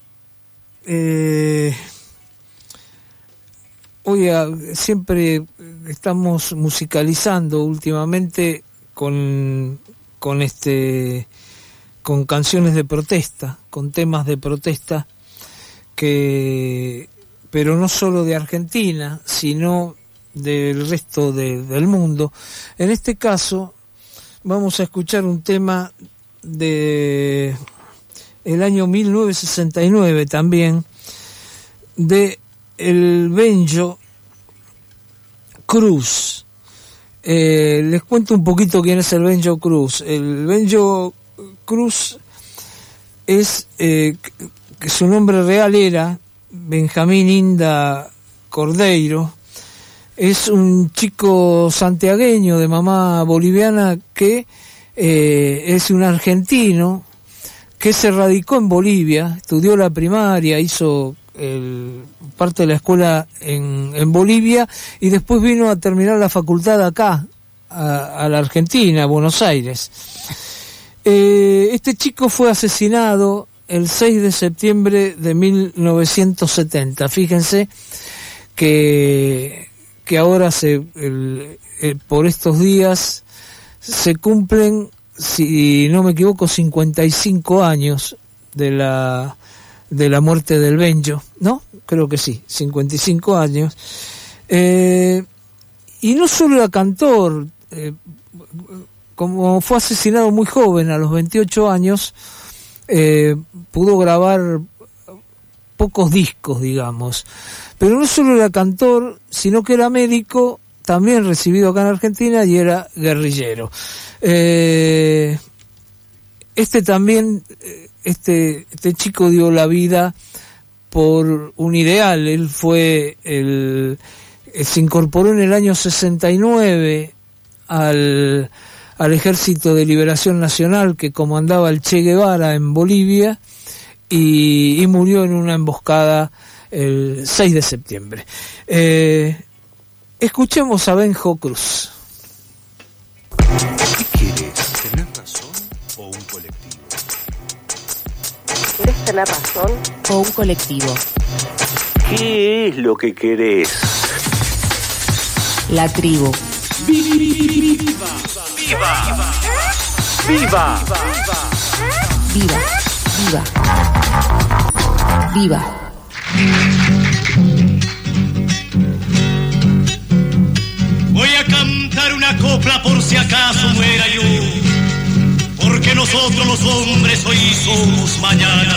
Eh, hoy a, siempre estamos musicalizando últimamente con, con este con canciones de protesta, con temas de protesta, que pero no solo de Argentina, sino del resto de, del mundo. En este caso vamos a escuchar un tema de el año mil novecientos sesenta y nueve también, de el Benjo Cruz. Eh, les cuento un poquito quién es el Benjo Cruz. El Benjo Cruz es, eh, que su nombre real era Benjamín Inda Cordeiro. Es un chico santiagueño de mamá boliviana que eh, es un argentino que se radicó en Bolivia, estudió la primaria, hizo el, parte de la escuela en, en Bolivia, y después vino a terminar la facultad acá, a, a la Argentina, a Buenos Aires. Eh, este chico fue asesinado el seis de septiembre de mil novecientos setenta. Fíjense que, que ahora se, el, el, por estos días se cumplen, si no me equivoco, cincuenta y cinco años de la de la muerte del Benjo, ¿no? Creo que sí, cincuenta y cinco años. Eh, y no solo era cantor, eh, como fue asesinado muy joven, a los veintiocho años, eh, pudo grabar pocos discos, digamos. Pero no solo era cantor, sino que era médico, también recibido acá en Argentina, y era guerrillero. Eh, este también, este, este chico dio la vida por un ideal. Él fue el, se incorporó en el año sesenta y nueve al, al Ejército de Liberación Nacional que comandaba el Che Guevara en Bolivia, y, y murió en una emboscada el seis de septiembre. Eh, Escuchemos a Benjo Cruz. ¿Qué quieres? ¿Tener razón o un colectivo? ¿Quieres tener razón o un colectivo? ¿Qué es lo que querés? La tribu. ¡Viva! ¡Viva! ¡Viva! Viva, viva, viva. Voy a cantar una copla por si acaso muera yo, porque nosotros los hombres hoy somos mañana,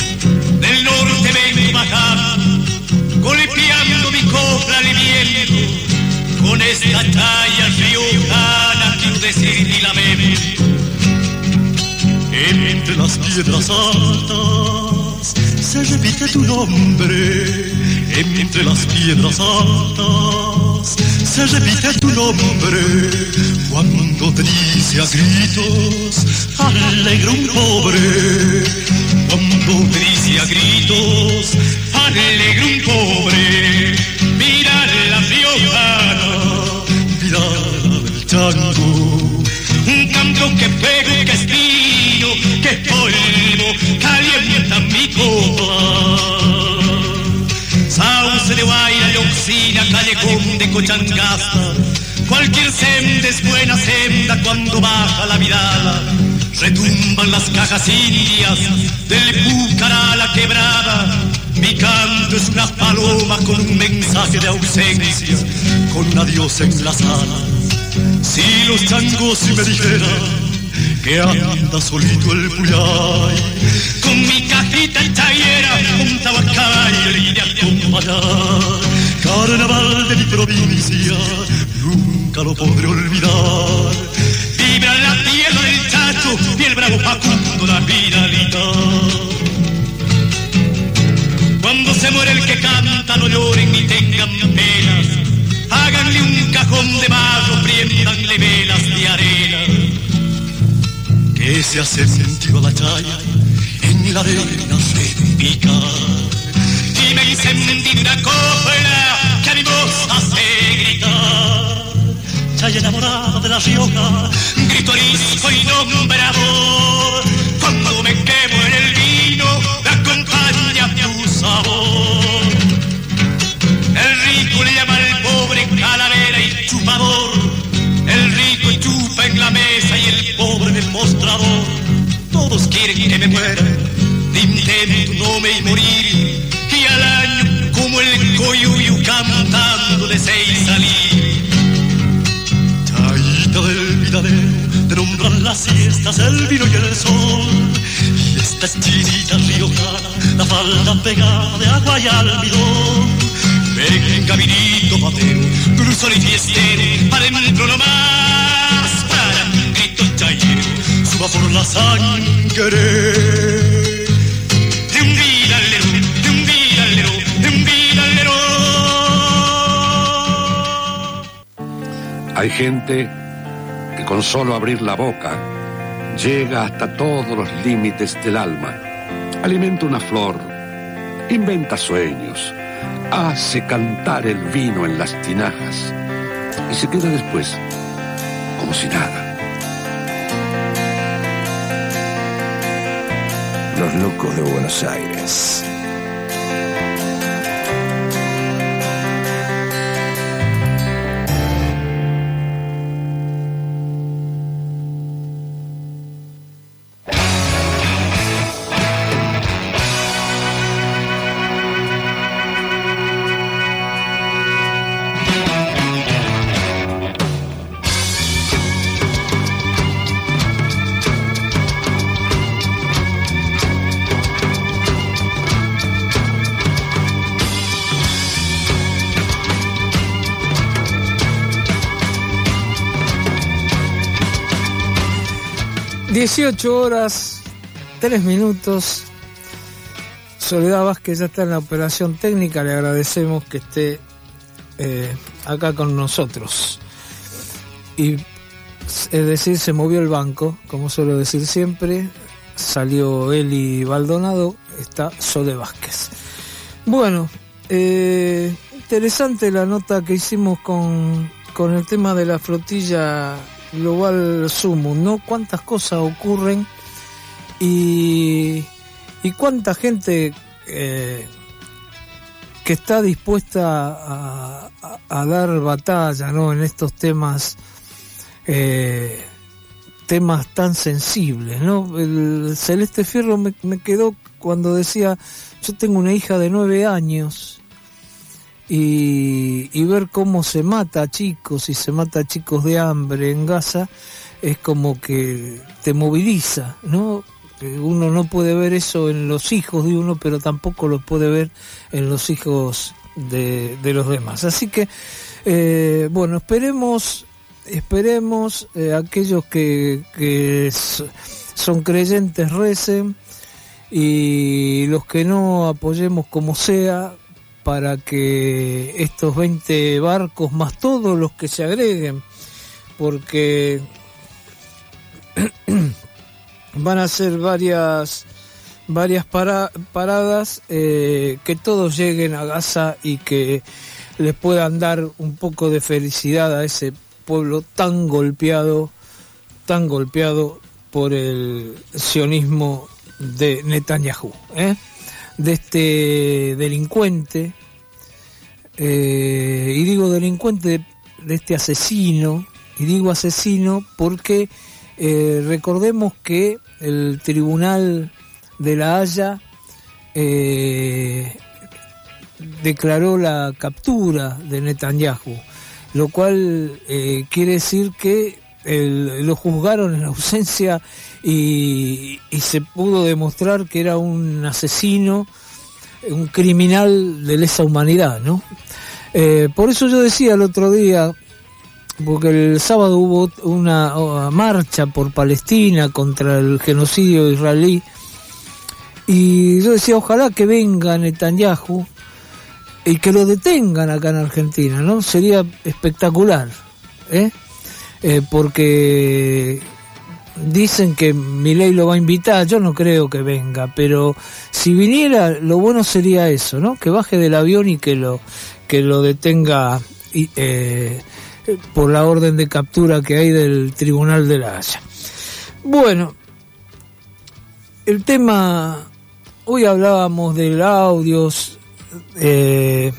¿no? Del norte vengo bajando, golpeando mi copla al viento, con esta chaya riojana quiero decir mi lamento. Entre las piedras altas se repite tu nombre. Entre las piedras altas se repite tu nombre. Cuando te dice a gritos, alegre un pobre. Cuando te dice a gritos, alegre un pobre. Mira la riojana, mira el chango. Un canto que pega, que espino, que polvo, calienta mi copa. Sauce de Guaira, Lloxina, Callejón de Cochangasta. Cualquier senda es buena senda cuando baja la mirada. Retumban las cajas indias del Púcara a la quebrada. Mi canto es una paloma con un mensaje de ausencia, con un adiós en la sala. Si los changos me dijeran que anda solito el Puyay, con mi cajita chayera, un tabacayo y de acompañar. Carnaval de mi provincia, nunca lo podré olvidar. Vibra la tierra del Chacho y el bravo Facundo la Vidalita. Cuando se muere el que canta, no lloren ni tengan penas. Háganle un cajón de barro, priéndanle velas de arena. Que se hace sentido la chaya en la arena se pica. Y me encendí una copla que a mi voz hace gritar. Chaya enamorada de la Rioja, grito arisco y nombrador. Cuando me quemo en el vino, me acompaña tu sabor. El rico le llama al pobre calavera y chupador. El rico chupa en la mesa y el pobre en el mostrador. Todos quieren que me muera, intento no me morir. Y al año como el coyuyo cantando de seis salir. Chaita del vidadero, te nombran las siestas, el vino y el sol. Y esta chinita riojana, la falda pegada de agua y almidón. Venga vinito patero, dulzor y fiestero, adentro nomás, para un grito chayero, suba por la sangre. De un vidalero, de un vidalero, de un vidalero. Hay gente que con solo abrir la boca llega hasta todos los límites del alma, alimenta una flor, inventa sueños, hace cantar el vino en las tinajas y se queda después como si nada. Los locos de Buenos Aires. dieciocho horas, tres minutos. Soledad Vázquez ya está en la operación técnica. Le agradecemos que esté eh, acá con nosotros. Y es decir, se movió el banco, como suelo decir siempre. Salió Eli Baldonado, está Sole Vázquez. Bueno, eh, interesante la nota que hicimos con, con el tema de la flotilla Global Sumum, ¿no? Cuántas cosas ocurren y, y cuánta gente eh, que está dispuesta a, a, a dar batalla, ¿no? En estos temas eh, temas tan sensibles, ¿no? El Celeste Fierro me, me quedó cuando decía: yo tengo una hija de nueve años y, y ver cómo se mata a chicos y se mata a chicos de hambre en Gaza es como que te moviliza, ¿no? Uno no puede ver eso en los hijos de uno, pero tampoco lo puede ver en los hijos de, de los demás. Así que, eh, bueno, esperemos, esperemos eh, aquellos que, que son creyentes recen, y los que no apoyemos como sea, para que estos veinte barcos más todos los que se agreguen, porque van a ser varias varias para, paradas, eh, que todos lleguen a Gaza y que les puedan dar un poco de felicidad a ese pueblo tan golpeado, tan golpeado por el sionismo de Netanyahu, ¿eh? de este delincuente, eh, y digo delincuente, de, de este asesino, y digo asesino porque eh, recordemos que el Tribunal de La Haya eh, declaró la captura de Netanyahu, lo cual eh, quiere decir que el, lo juzgaron en ausencia y, y se pudo demostrar que era un asesino, un criminal de lesa humanidad, ¿no? Eh, por eso yo decía el otro día, porque el sábado hubo una, una marcha por Palestina contra el genocidio israelí, y yo decía, ojalá que venga Netanyahu y que lo detengan acá en Argentina, ¿no? Sería espectacular, ¿eh? Eh, porque dicen que Milei lo va a invitar, yo no creo que venga, pero si viniera, lo bueno sería eso, ¿no? Que baje del avión y que lo que lo detenga eh, por la orden de captura que hay del Tribunal de La Haya. Bueno, el tema, hoy hablábamos de audios eh,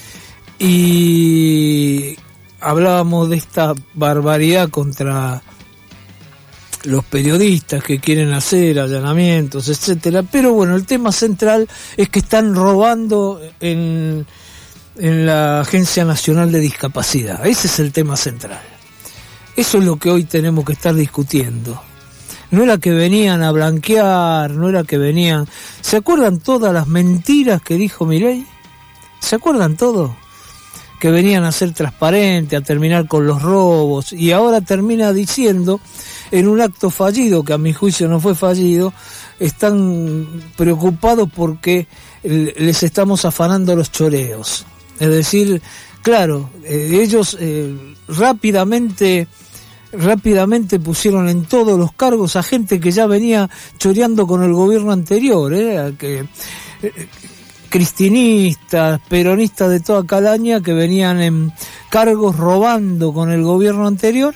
y hablábamos de esta barbaridad contra los periodistas que quieren hacer allanamientos, etcétera, pero bueno, el tema central es que están robando en, en la Agencia Nacional de Discapacidad. Ese es el tema central. Eso es lo que hoy tenemos que estar discutiendo. No era que venían a blanquear, no era que venían... ¿Se acuerdan todas las mentiras que dijo Milei? ¿Se acuerdan todo? Que venían a ser transparentes, a terminar con los robos, y ahora termina diciendo, en un acto fallido, que a mi juicio no fue fallido, están preocupados porque les estamos afanando los choreos. Es decir, claro, eh, ellos eh, rápidamente... rápidamente pusieron en todos los cargos a gente que ya venía choreando con el gobierno anterior, ¿eh? que, eh, cristinistas, peronistas de toda calaña que venían en cargos robando con el gobierno anterior.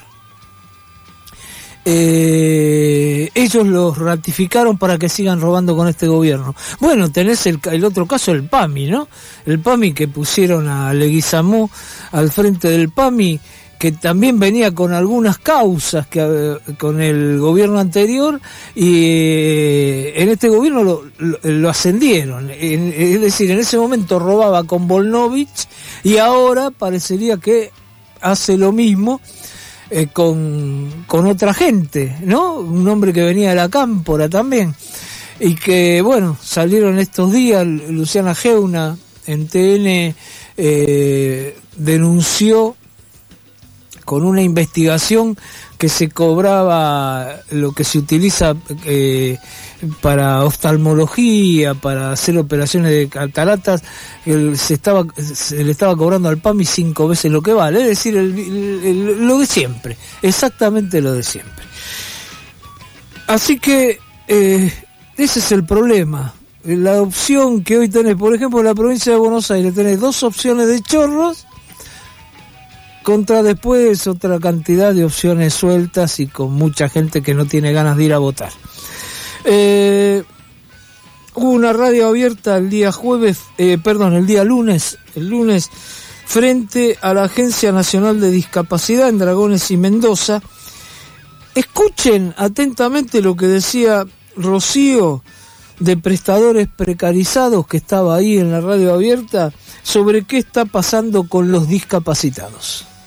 Eh, ellos los ratificaron para que sigan robando con este gobierno. Bueno, tenés el, el otro caso, el PAMI, ¿no? El PAMI que pusieron a Leguizamó al frente del PAMI, que también venía con algunas causas que con el gobierno anterior, y eh, en este gobierno lo, lo, lo ascendieron. En, es decir, en ese momento robaba con Volnovich y ahora parecería que hace lo mismo eh, con, con otra gente, ¿no? Un hombre que venía de la Cámpora también. Y que, bueno, salieron estos días, Luciana Geuna en T N eh, denunció con una investigación que se cobraba lo que se utiliza eh, para oftalmología, para hacer operaciones de cataratas, el, se estaba se le estaba cobrando al PAMI cinco veces lo que vale, es decir, el, el, el, lo de siempre, exactamente lo de siempre. Así que eh, ese es el problema. La opción que hoy tenés, por ejemplo, en la provincia de Buenos Aires, tenés dos opciones de chorros, contra después otra cantidad de opciones sueltas y con mucha gente que no tiene ganas de ir a votar. Eh, hubo una radio abierta el día jueves, eh, perdón, el día lunes, el lunes, frente a la Agencia Nacional de Discapacidad en Dragones y Mendoza. Escuchen atentamente lo que decía Rocío, de prestadores precarizados, que estaba ahí en la radio abierta, sobre qué está pasando con los discapacitados.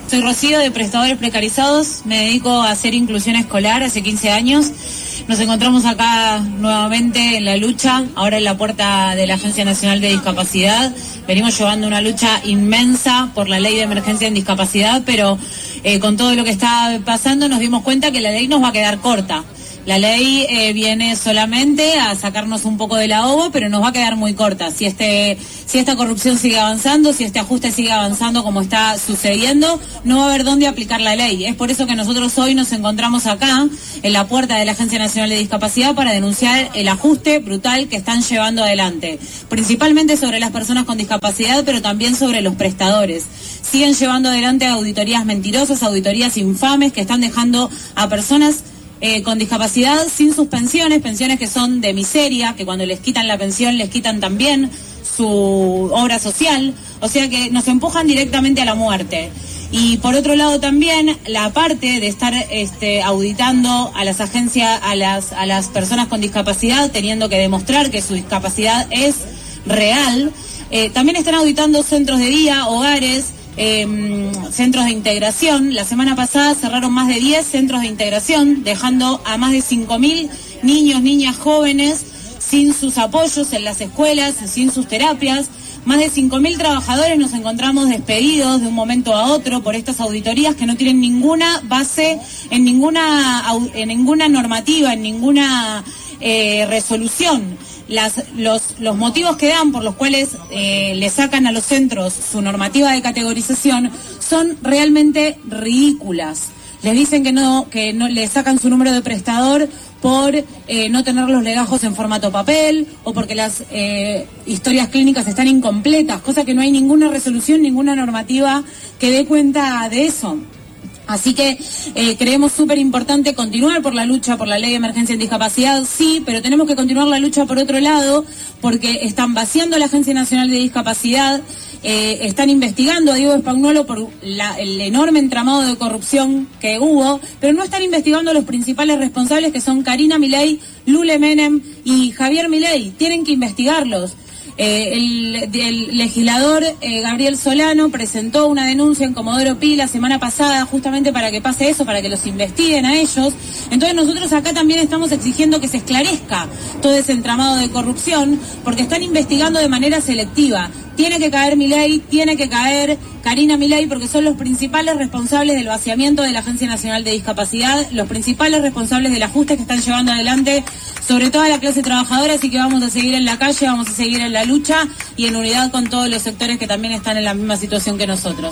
Soy Rocío, de Prestadores Precarizados, me dedico a hacer inclusión escolar hace quince años. Nos encontramos acá nuevamente en la lucha, ahora en la puerta de la Agencia Nacional de Discapacidad. Venimos llevando una lucha inmensa por la ley de emergencia en discapacidad, pero eh, con todo lo que está pasando nos dimos cuenta que la ley nos va a quedar corta. La ley eh, viene solamente a sacarnos un poco del ahogo, pero nos va a quedar muy corta. Si este, si esta corrupción sigue avanzando, si este ajuste sigue avanzando como está sucediendo, no va a haber dónde aplicar la ley. Es por eso que nosotros hoy nos encontramos acá, en la puerta de la Agencia Nacional de Discapacidad, para denunciar el ajuste brutal que están llevando adelante. Principalmente sobre las personas con discapacidad, pero también sobre los prestadores. Siguen llevando adelante auditorías mentirosas, auditorías infames que están dejando a personas Eh, con discapacidad sin sus pensiones, pensiones que son de miseria, que cuando les quitan la pensión les quitan también su obra social, o sea que nos empujan directamente a la muerte. Y por otro lado también, la parte de estar este, auditando a las agencias, a las, a las personas con discapacidad, teniendo que demostrar que su discapacidad es real, eh, también están auditando centros de día, hogares, Eh, centros de integración. La semana pasada cerraron más de diez centros de integración, dejando a más de cinco mil niños, niñas, jóvenes sin sus apoyos en las escuelas, sin sus terapias. Más de cinco mil trabajadores nos encontramos despedidos de un momento a otro por estas auditorías que no tienen ninguna base en ninguna, en ninguna normativa, en ninguna eh, resolución. Las, los, los motivos que dan por los cuales eh, le sacan a los centros su normativa de categorización son realmente ridículas. Les dicen que no, que no le sacan su número de prestador por eh, no tener los legajos en formato papel o porque las eh, historias clínicas están incompletas, cosa que no hay ninguna resolución, ninguna normativa que dé cuenta de eso. Así que eh, creemos súper importante continuar por la lucha por la ley de emergencia en discapacidad, sí, pero tenemos que continuar la lucha por otro lado, porque están vaciando la Agencia Nacional de Discapacidad, eh, están investigando a Diego Spagnuolo por la, el enorme entramado de corrupción que hubo, pero no están investigando a los principales responsables, que son Karina Milei, Lule Menem y Javier Milei. Tienen que investigarlos. Eh, el, el legislador eh, Gabriel Solano presentó una denuncia en Comodoro Pi la semana pasada justamente para que pase eso, para que los investiguen a ellos. Entonces nosotros acá también estamos exigiendo que se esclarezca todo ese entramado de corrupción, porque están investigando de manera selectiva. Tiene que caer Milei, tiene que caer Karina Milei, porque son los principales responsables del vaciamiento de la Agencia Nacional de Discapacidad, los principales responsables del ajuste que están llevando adelante sobre toda la clase trabajadora, así que vamos a seguir en la calle, vamos a seguir en la lucha y en unidad con todos los sectores que también están en la misma situación que nosotros.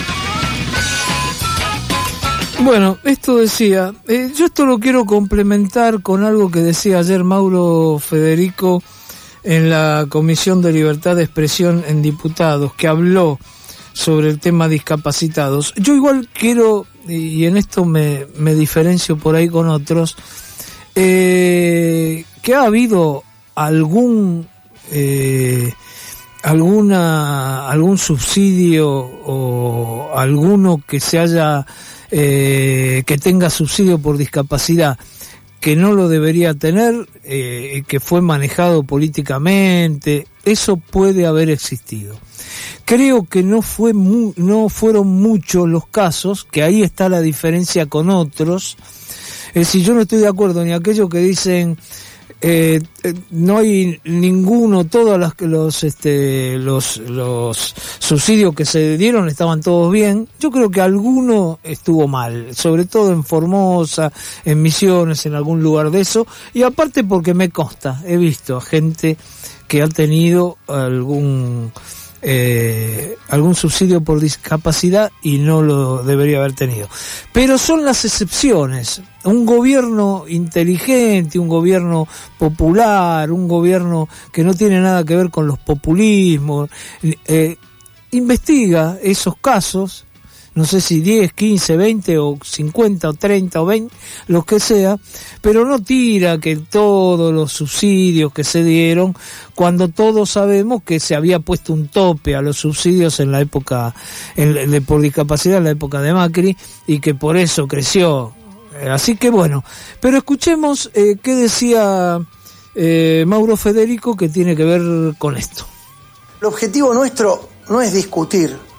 Bueno, esto decía, eh, yo esto lo quiero complementar con algo que decía ayer Mauro Federico en la Comisión de Libertad de Expresión en Diputados, que habló sobre el tema discapacitados. Yo igual quiero, y en esto me, me diferencio por ahí con otros, eh, que ha habido algún eh, alguna algún subsidio o alguno que se haya eh, que tenga subsidio por discapacidad que no lo debería tener, eh, que fue manejado políticamente, eso puede haber existido. Creo que no fue mu- no fueron muchos los casos, que ahí está la diferencia con otros. Es decir, yo no estoy de acuerdo ni aquellos que dicen eh, eh, no hay ninguno, todos los los este los los subsidios que se dieron estaban todos bien. Yo creo que alguno estuvo mal, sobre todo en Formosa, en Misiones, en algún lugar de eso, y aparte porque me consta, he visto a gente que ha tenido algún eh, algún subsidio por discapacidad y no lo debería haber tenido. Pero son las excepciones. Un gobierno inteligente, un gobierno popular, un gobierno que no tiene nada que ver con los populismos, eh, investiga esos casos, no sé si diez, quince, veinte o cincuenta o treinta o veinte, los que sea, pero no tira que todos los subsidios que se dieron, cuando todos sabemos que se había puesto un tope a los subsidios en la época, en, de, por discapacidad en la época de Macri, y que por eso creció. Así que bueno, pero escuchemos eh, qué decía eh, Mauro Federico, que tiene que ver con esto. El objetivo nuestro no es discutir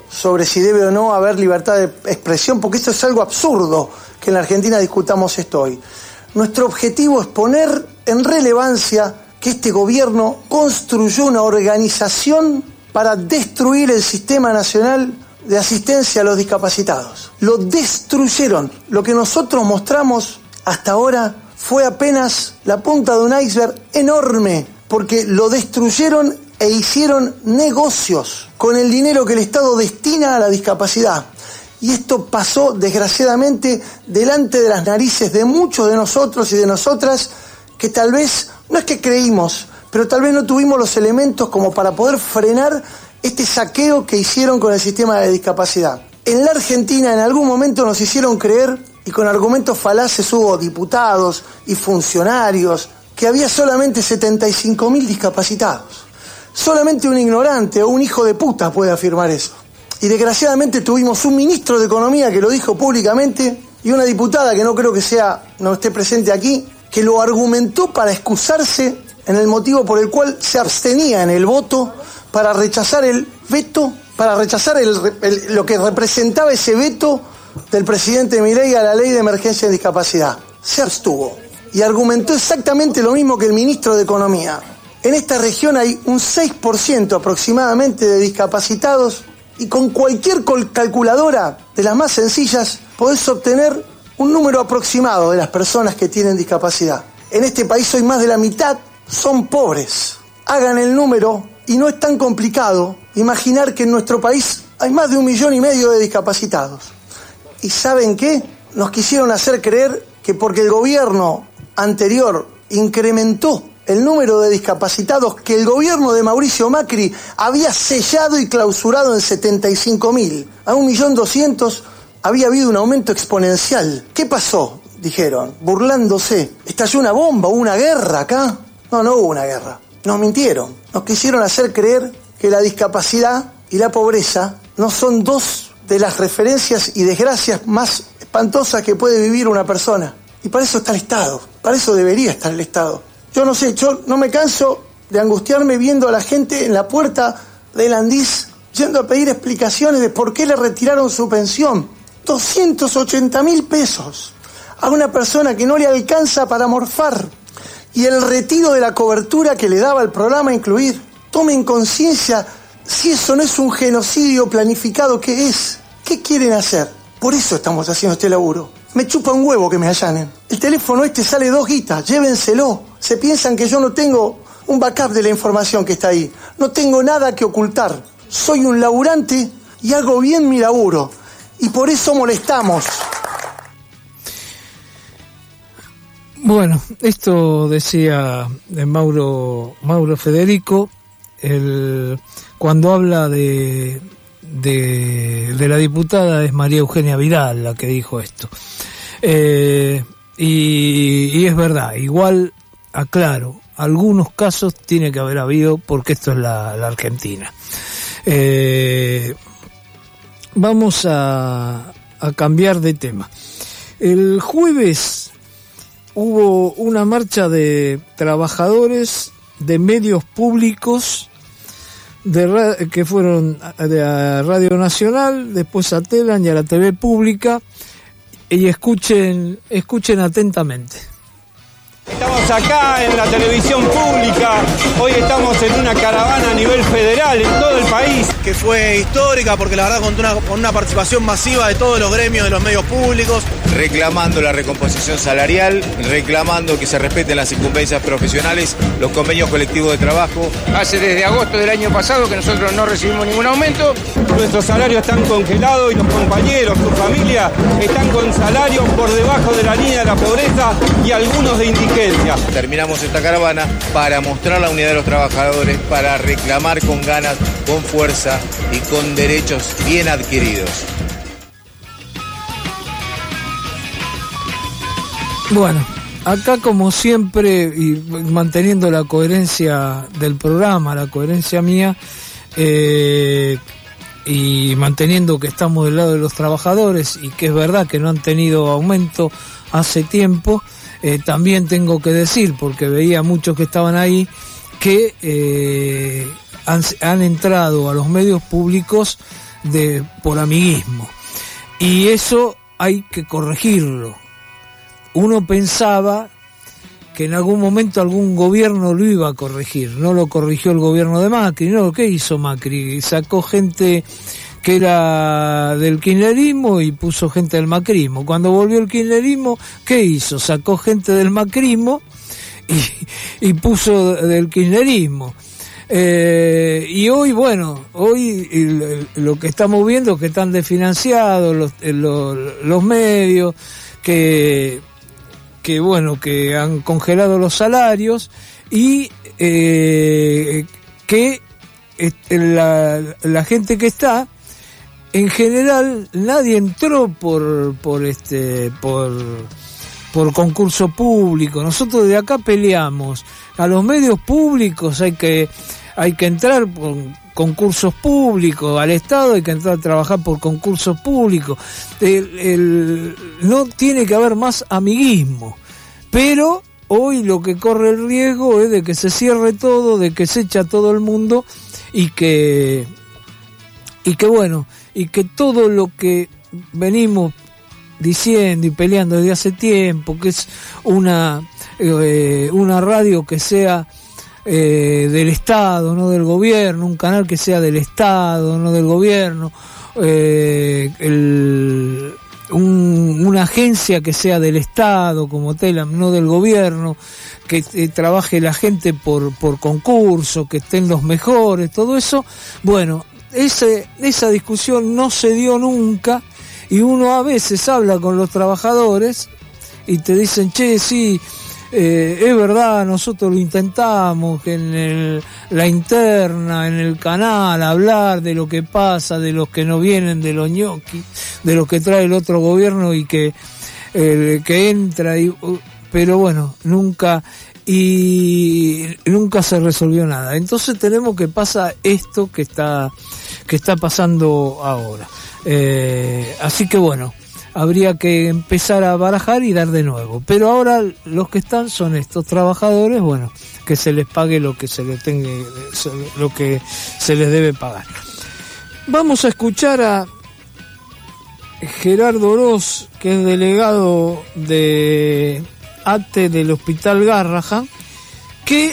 sobre si debe o no haber libertad de expresión, porque esto es algo absurdo que en la Argentina discutamos esto hoy. Nuestro objetivo es poner en relevancia que este gobierno construyó una organización para destruir el Sistema Nacional de Asistencia a los Discapacitados. Lo destruyeron. Lo que nosotros mostramos hasta ahora fue apenas la punta de un iceberg enorme, porque lo destruyeron e hicieron negocios con el dinero que el Estado destina a la discapacidad. Y esto pasó, desgraciadamente, delante de las narices de muchos de nosotros y de nosotras, que tal vez, no es que creímos, pero tal vez no tuvimos los elementos como para poder frenar este saqueo que hicieron con el sistema de discapacidad. En la Argentina, en algún momento nos hicieron creer, y con argumentos falaces hubo diputados y funcionarios, que había solamente setenta y cinco mil discapacitados. Solamente un ignorante o un hijo de puta puede afirmar eso. Y desgraciadamente tuvimos un ministro de Economía que lo dijo públicamente y una diputada que no creo que sea, no esté presente aquí, que lo argumentó para excusarse en el motivo por el cual se abstenía en el voto para rechazar el veto, para rechazar el, el, lo que representaba ese veto del presidente Milei a la ley de emergencia de discapacidad. Se abstuvo y argumentó exactamente lo mismo que el ministro de Economía. En esta región hay un seis por ciento aproximadamente de discapacitados y con cualquier calculadora de las más sencillas podés obtener un número aproximado de las personas que tienen discapacidad. En este país hoy más de la mitad son pobres. Hagan el número y no es tan complicado imaginar que en nuestro país hay más de un millón y medio de discapacitados. ¿Y saben qué? Nos quisieron hacer creer que porque el gobierno anterior incrementó el número de discapacitados que el gobierno de Mauricio Macri había sellado y clausurado en setenta y cinco mil. A un millón doscientos había habido un aumento exponencial. ¿Qué pasó? Dijeron, burlándose. ¿Estalló una bomba? ¿Hubo una guerra acá? No, no hubo una guerra. Nos mintieron. Nos quisieron hacer creer que la discapacidad y la pobreza no son dos de las referencias y desgracias más espantosas que puede vivir una persona. Y para eso está el Estado. Para eso debería estar el Estado. Yo no sé, yo no me canso de angustiarme viendo a la gente en la puerta del Andís yendo a pedir explicaciones de por qué le retiraron su pensión. doscientos ochenta mil pesos a una persona que no le alcanza para morfar. Y el retiro de la cobertura que le daba el programa incluir. Tomen conciencia, si eso no es un genocidio planificado, ¿qué es? ¿Qué quieren hacer? Por eso estamos haciendo este laburo. Me chupa un huevo que me allanen. El teléfono este sale dos guitas, llévenselo. Se piensan que yo no tengo un backup de la información que está ahí. No tengo nada que ocultar. Soy un laburante y hago bien mi laburo. Y por eso molestamos. Bueno, esto decía de Mauro, Mauro Federico, el, cuando habla de... De, de la diputada es María Eugenia Vidal la que dijo esto. Eh, y, y es verdad, igual aclaro, algunos casos tiene que haber habido porque esto es la, la Argentina. Eh, vamos a, a cambiar de tema. El jueves hubo una marcha de trabajadores de medios públicos de que fueron de Radio Nacional, después a Telan y a la T V Pública, y escuchen, escuchen atentamente. Estamos acá en la televisión pública, hoy estamos en una caravana a nivel federal en todo el país. Que fue histórica porque la verdad contó una, con una participación masiva de todos los gremios de los medios públicos. Reclamando la recomposición salarial, reclamando que se respeten las incumbencias profesionales, los convenios colectivos de trabajo. Hace desde agosto del año pasado que nosotros no recibimos ningún aumento. Nuestros salarios están congelados y los compañeros, tu familia, están con salarios por debajo de la línea de la pobreza y algunos de indigencia. Terminamos esta caravana para mostrar la unidad de los trabajadores, para reclamar con ganas, con fuerza y con derechos bien adquiridos. Bueno, acá como siempre, y manteniendo la coherencia del programa, la coherencia mía, eh, y manteniendo que estamos del lado de los trabajadores y que es verdad que no han tenido aumento hace tiempo, eh, también tengo que decir, porque veía muchos que estaban ahí, que eh, han, han entrado a los medios públicos de por amiguismo. Y eso hay que corregirlo. Uno pensaba que en algún momento algún gobierno lo iba a corregir. No lo corrigió el gobierno de Macri. No, ¿qué hizo Macri? Sacó gente que era del kirchnerismo y puso gente del macrismo. Cuando volvió el kirchnerismo, ¿qué hizo? Sacó gente del macrismo y, y puso del kirchnerismo. Eh, y hoy, bueno, hoy el, el, lo que estamos viendo es que están desfinanciados los, los, los medios, que... que bueno, que han congelado los salarios y eh, que este, la, la gente que está, en general, nadie entró por por este por por concurso público. Nosotros de acá peleamos. A los medios públicos hay que hay que entrar por concursos públicos, al Estado hay que entrar a trabajar por concursos públicos. El, el, no tiene que haber más amiguismo, pero hoy lo que corre el riesgo es de que se cierre todo, de que se echa todo el mundo y que y que bueno, y que todo lo que venimos diciendo y peleando desde hace tiempo, que es una eh, una radio que sea Eh, del Estado, no del gobierno, un canal que sea del Estado, no del gobierno, eh, el, un, una agencia que sea del Estado, como Telam, no del gobierno, que eh, trabaje la gente por, por concurso, que estén los mejores, todo eso. Bueno, ese, esa discusión no se dio nunca, y uno a veces habla con los trabajadores y te dicen, che, sí, Eh, es verdad, nosotros lo intentamos en el, la interna, en el canal, hablar de lo que pasa, de los que no vienen, de los ñoquis, de los que trae el otro gobierno y que, eh, que entra, y, pero bueno, nunca, y nunca se resolvió nada. Entonces tenemos que pasar esto que está, que está pasando ahora. Eh, así que bueno, habría que empezar a barajar y dar de nuevo. Pero ahora los que están son estos trabajadores, bueno, que se les pague lo que se les tenga, lo que se les debe pagar. Vamos a escuchar a Gerardo Oroz, que es delegado de A T E del Hospital Garrahan, que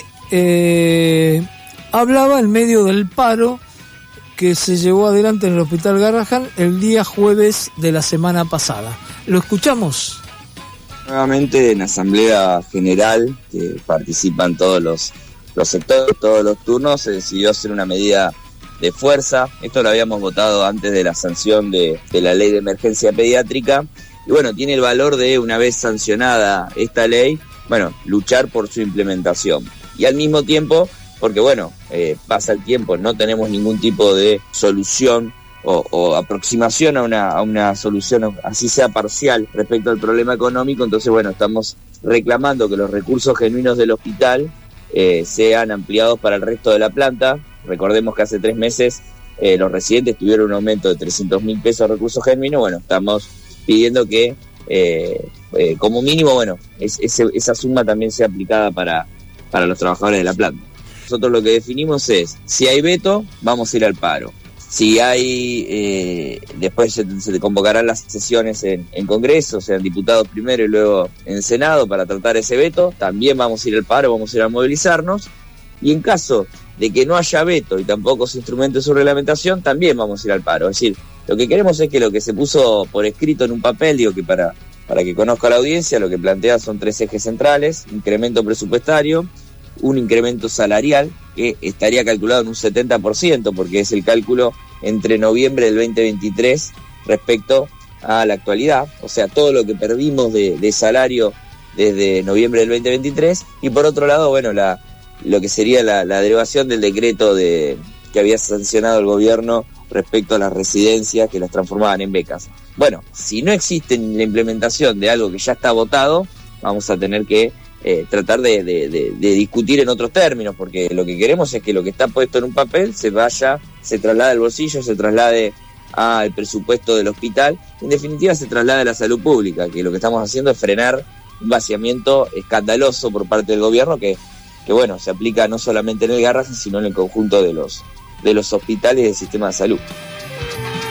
eh, hablaba en medio del paro que se llevó adelante en el Hospital Garrahan el día jueves de la semana pasada. ¿Lo escuchamos? Nuevamente en Asamblea General, que participan todos los, los sectores, todos los turnos, se decidió hacer una medida de fuerza. Esto lo habíamos votado antes de la sanción de, de la ley de emergencia pediátrica. Y bueno, tiene el valor de, una vez sancionada esta ley, bueno, luchar por su implementación. Y al mismo tiempo, porque bueno, eh, pasa el tiempo, no tenemos ningún tipo de solución o, o aproximación a una, a una solución, así sea parcial, respecto al problema económico. Entonces bueno, estamos reclamando que los recursos genuinos del hospital eh, sean ampliados para el resto de la planta. Recordemos que hace tres meses eh, los residentes tuvieron un aumento de trescientos mil pesos de recursos genuinos. Bueno, estamos pidiendo que eh, eh, como mínimo, bueno, es, ese, esa suma también sea aplicada para, para los trabajadores de la planta. Nosotros lo que definimos es, si hay veto, vamos a ir al paro. Si hay, eh, después se, se convocarán las sesiones en, en Congreso, sean diputados primero y luego en Senado para tratar ese veto, también vamos a ir al paro, vamos a ir a movilizarnos. Y en caso de que no haya veto y tampoco se instrumente su reglamentación, también vamos a ir al paro. Es decir, lo que queremos es que lo que se puso por escrito en un papel, digo que para, para que conozca la audiencia, lo que plantea son tres ejes centrales: incremento presupuestario, un incremento salarial que estaría calculado en un setenta por ciento, porque es el cálculo entre noviembre del veinte veintitrés respecto a la actualidad, o sea, todo lo que perdimos de, de salario desde noviembre del veinte veintitrés, y por otro lado, bueno, la, lo que sería la, la derogación del decreto de, que había sancionado el gobierno respecto a las residencias que las transformaban en becas. Bueno, si no existe la implementación de algo que ya está votado, vamos a tener que Eh, tratar de, de, de, de discutir en otros términos, porque lo que queremos es que lo que está puesto en un papel se vaya, se traslade al bolsillo, se traslade al presupuesto del hospital, en definitiva se traslade a la salud pública, que lo que estamos haciendo es frenar un vaciamiento escandaloso por parte del gobierno que, que bueno, se aplica no solamente en el Garrahan, sino en el conjunto de los, de los hospitales y del sistema de salud.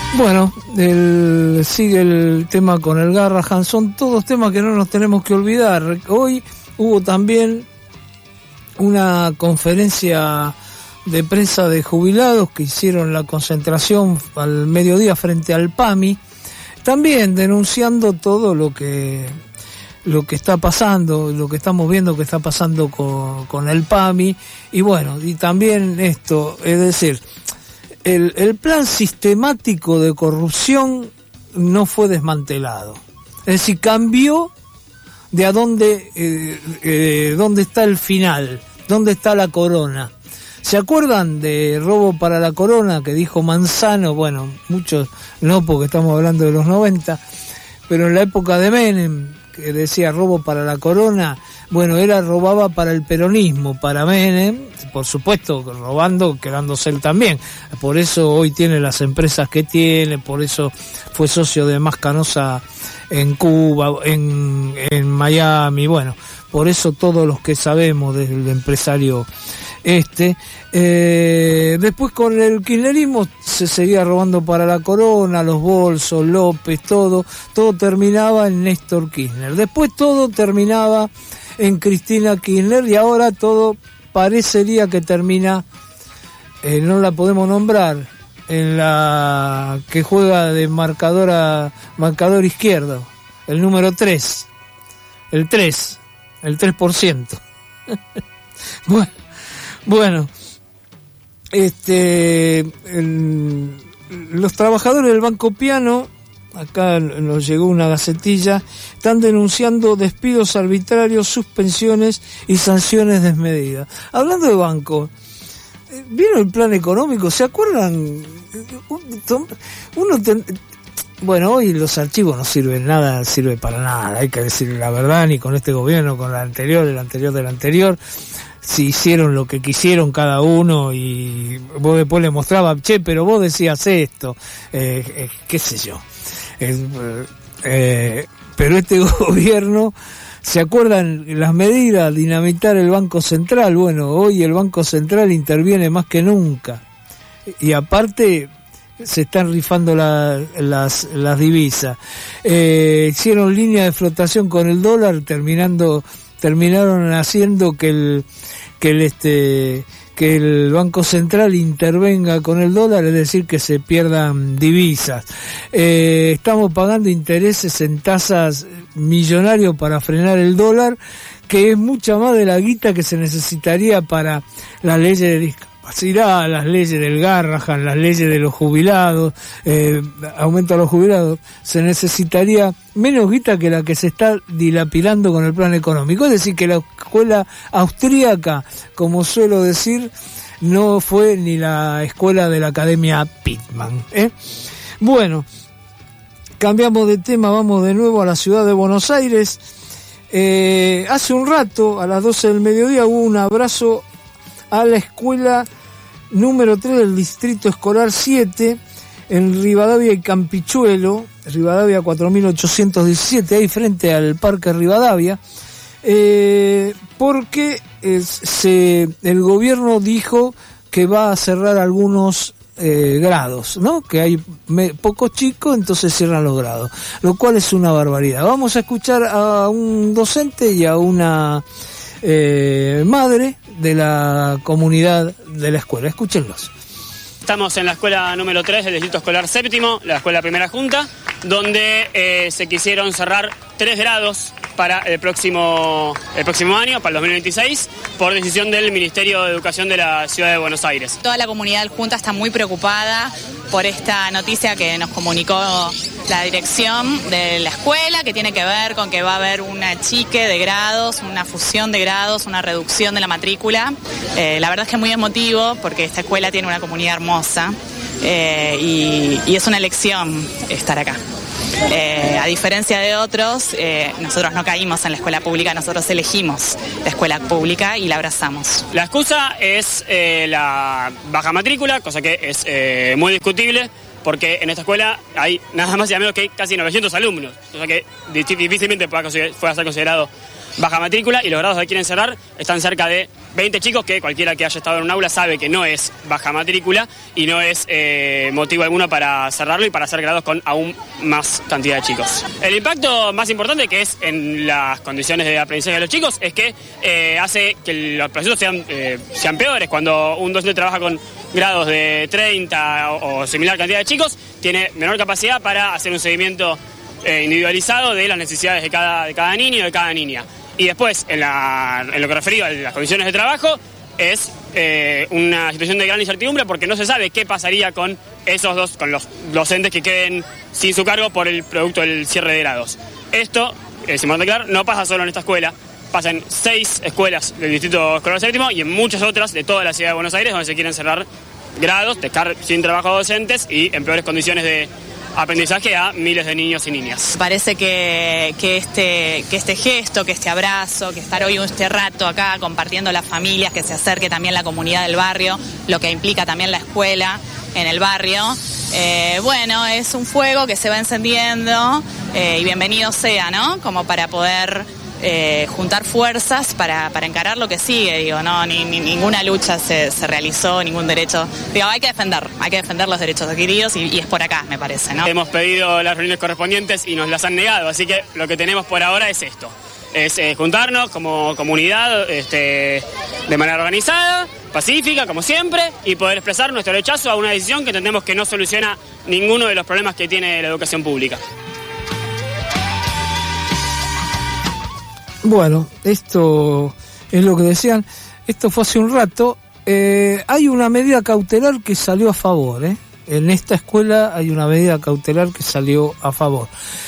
Bueno, el, sigue el tema con el Garrahan, son todos temas que no nos tenemos que olvidar. Hoy hubo también una conferencia de prensa de jubilados que hicieron la concentración al mediodía frente al PAMI, también denunciando todo lo que lo que está pasando, lo que estamos viendo que está pasando con, con el PAMI, y bueno, y también esto, es decir, el, el plan sistemático de corrupción no fue desmantelado, es decir, cambió de a dónde, eh, eh, dónde está el final, dónde está la corona. ¿Se acuerdan de robo para la corona que dijo Manzano? Bueno, muchos no, porque estamos hablando de los noventa, pero en la época de Menem, que decía robo para la corona, bueno, era robaba para el peronismo, para Menem, por supuesto, robando, quedándose él también. Por eso hoy tiene las empresas que tiene, por eso fue socio de Mascanosa en Cuba, en, en Miami, bueno, por eso todos los que sabemos del empresario este. Eh, después con el kirchnerismo se seguía robando para la corona, los bolsos, López, todo, todo terminaba en Néstor Kirchner. Después todo terminaba en Cristina Kirchner y ahora todo parecería que termina, eh, no la podemos nombrar, en la que juega de marcadora, marcador izquierdo, el número tres, el tres, el tres por ciento. bueno, bueno, este, el, los trabajadores del Banco Piano, acá nos llegó una gacetilla, están denunciando despidos arbitrarios, suspensiones y sanciones desmedidas. Hablando de banco, ¿vieron el plan económico? ¿Se acuerdan? Uno ten... Bueno, hoy los archivos no sirven nada, sirve para nada, hay que decir la verdad, ni con este gobierno, con el anterior, el anterior del anterior. Si hicieron lo que quisieron cada uno y vos después le mostrabas, che, pero vos decías esto, eh, eh, qué sé yo. Eh, eh, pero este gobierno, ¿se acuerdan las medidas? Dinamitar el Banco Central. Bueno, hoy el Banco Central interviene más que nunca. Y aparte se están rifando la, las, las divisas. Eh, hicieron línea de flotación con el dólar, terminando, terminaron haciendo que el, que el este, que el Banco Central intervenga con el dólar, es decir, que se pierdan divisas. Eh, estamos pagando intereses en tasas millonarios para frenar el dólar, que es mucha más de la guita que se necesitaría para las leyes de discapacidad, las leyes del Garrahan, las leyes de los jubilados, eh, aumento a los jubilados. Se necesitaría menos guita que la que se está dilapidando con el plan económico. Es decir, que la escuela austríaca, como suelo decir, no fue ni la escuela de la Academia Pitman, ¿eh? Bueno, cambiamos de tema, vamos de nuevo a la ciudad de Buenos Aires. Eh, hace un rato, a las doce del mediodía, hubo un abrazo a la escuela número tres del Distrito Escolar siete, en Rivadavia y Campichuelo, Rivadavia cuatro mil ochocientos diecisiete, ahí frente al Parque Rivadavia, eh, porque eh, se, el gobierno dijo que va a cerrar algunos eh, grados, ¿no? Que hay me, pocos chicos, entonces cierran los grados, lo cual es una barbaridad. Vamos a escuchar a un docente y a una eh, madre de la comunidad de la escuela. Escúchenlos. Estamos en la escuela número tres del Distrito Escolar Séptimo, la escuela Primera Junta, donde eh, se quisieron cerrar tres grados para el próximo, el próximo año, para el dos mil veintiséis, por decisión del Ministerio de Educación de la Ciudad de Buenos Aires. Toda la comunidad junta está muy preocupada por esta noticia que nos comunicó la dirección de la escuela, que tiene que ver con que va a haber un achique de grados, una fusión de grados, una reducción de la matrícula. Eh, la verdad es que es muy emotivo porque esta escuela tiene una comunidad hermosa eh, y, y es una elección estar acá. Eh, a diferencia de otros, eh, nosotros no caímos en la escuela pública, nosotros elegimos la escuela pública y la abrazamos. La excusa es eh, la baja matrícula, cosa que es eh, muy discutible, porque en esta escuela hay nada más y nada menos que casi novecientos alumnos, o sea que difícilmente pueda ser considerado baja matrícula, y los grados que quieren cerrar están cerca de veinte chicos que cualquiera que haya estado en un aula sabe que no es baja matrícula y no es eh, motivo alguno para cerrarlo y para hacer grados con aún más cantidad de chicos. El impacto más importante, que es en las condiciones de aprendizaje de los chicos, es que eh, hace que los procesos sean, eh, sean peores. Cuando un docente trabaja con grados de treinta o, o similar cantidad de chicos, tiene menor capacidad para hacer un seguimiento eh, individualizado de las necesidades de cada, de cada niño y de cada niña. Y después, en, la, en lo que referido a las condiciones de trabajo, es eh, una situación de gran incertidumbre porque no se sabe qué pasaría con esos dos, con los docentes que queden sin su cargo por el producto del cierre de grados. Esto, es importante aclarar, no pasa solo en esta escuela, pasa en seis escuelas del Distrito Escolar Séptimo y en muchas otras de toda la ciudad de Buenos Aires, donde se quieren cerrar grados, dejar sin trabajo docentes y en peores condiciones de aprendizaje a miles de niños y niñas. Parece que, que, este, que este gesto, que este abrazo, que estar hoy este rato acá compartiendo las familias, que se acerque también la comunidad del barrio, lo que implica también la escuela en el barrio, eh, bueno, es un fuego que se va encendiendo eh, y bienvenido sea, ¿no? Como para poder eh, juntar fuerzas para, para encarar lo que sigue, digo, no, ni, ni, ninguna lucha se, se realizó, ningún derecho, digo, hay que defender, hay que defender los derechos adquiridos y, y es por acá, me parece, ¿no? Hemos pedido las reuniones correspondientes y nos las han negado, así que lo que tenemos por ahora es esto, es eh, juntarnos como comunidad este, de manera organizada, pacífica, como siempre, y poder expresar nuestro rechazo a una decisión que entendemos que no soluciona ninguno de los problemas que tiene la educación pública. Bueno, esto es lo que decían, esto fue hace un rato, eh, hay una medida cautelar que salió a favor, ¿eh? En esta escuela hay una medida cautelar que salió a favor.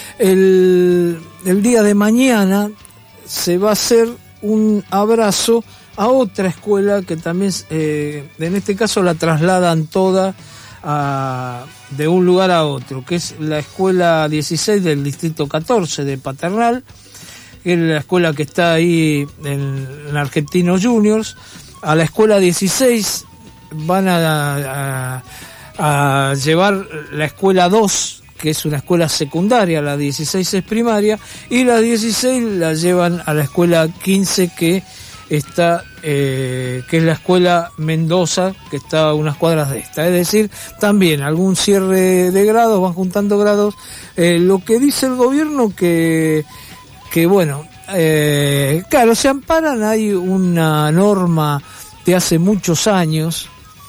El, el día de mañana se va a hacer un abrazo a otra escuela que también, eh, en este caso la trasladan toda a, de un lugar a otro, que es la escuela dieciséis del distrito catorce de Paternal, que es la escuela que está ahí en, en Argentinos Juniors. A la escuela dieciséis van a, a, a llevar la escuela dos, que es una escuela secundaria, la dieciséis es primaria, y la dieciséis la llevan a la escuela quince, que está eh, que es la escuela Mendoza, que está a unas cuadras de esta. Es decir, también algún cierre de grados, van juntando grados. Eh, lo que dice el gobierno que que bueno, eh, claro, se amparan, hay una norma de hace muchos años,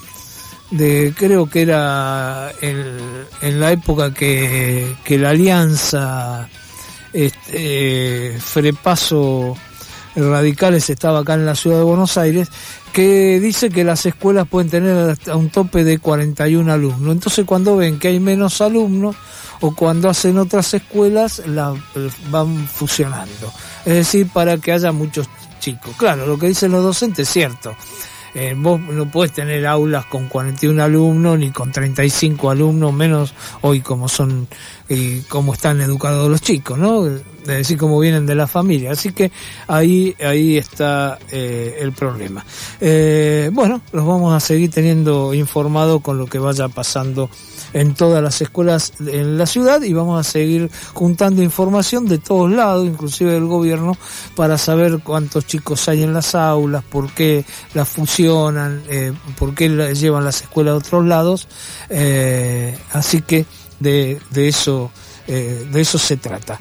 de creo que era el, en la época que, que la alianza este, eh, Frepaso Radicales estaba acá en la ciudad de Buenos Aires, que dice que las escuelas pueden tener hasta un tope de cuarenta y un alumnos. Entonces, cuando ven que hay menos alumnos o cuando hacen otras escuelas, la van fusionando. Es decir, para que haya muchos chicos. Claro, lo que dicen los docentes es cierto. Eh, vos no podés tener aulas con cuarenta y un alumnos ni con treinta y cinco alumnos, menos hoy como son y cómo están educados los chicos, ¿no? Es decir, cómo vienen de la familia. Así que ahí ahí está eh, el problema. Eh, bueno, los vamos a seguir teniendo informados con lo que vaya pasando en todas las escuelas en la ciudad, y vamos a seguir juntando información de todos lados, inclusive del gobierno, para saber cuántos chicos hay en las aulas, por qué las fusionan, eh, por qué las llevan las escuelas a otros lados. Eh, así que de, de eso eh, de eso se trata.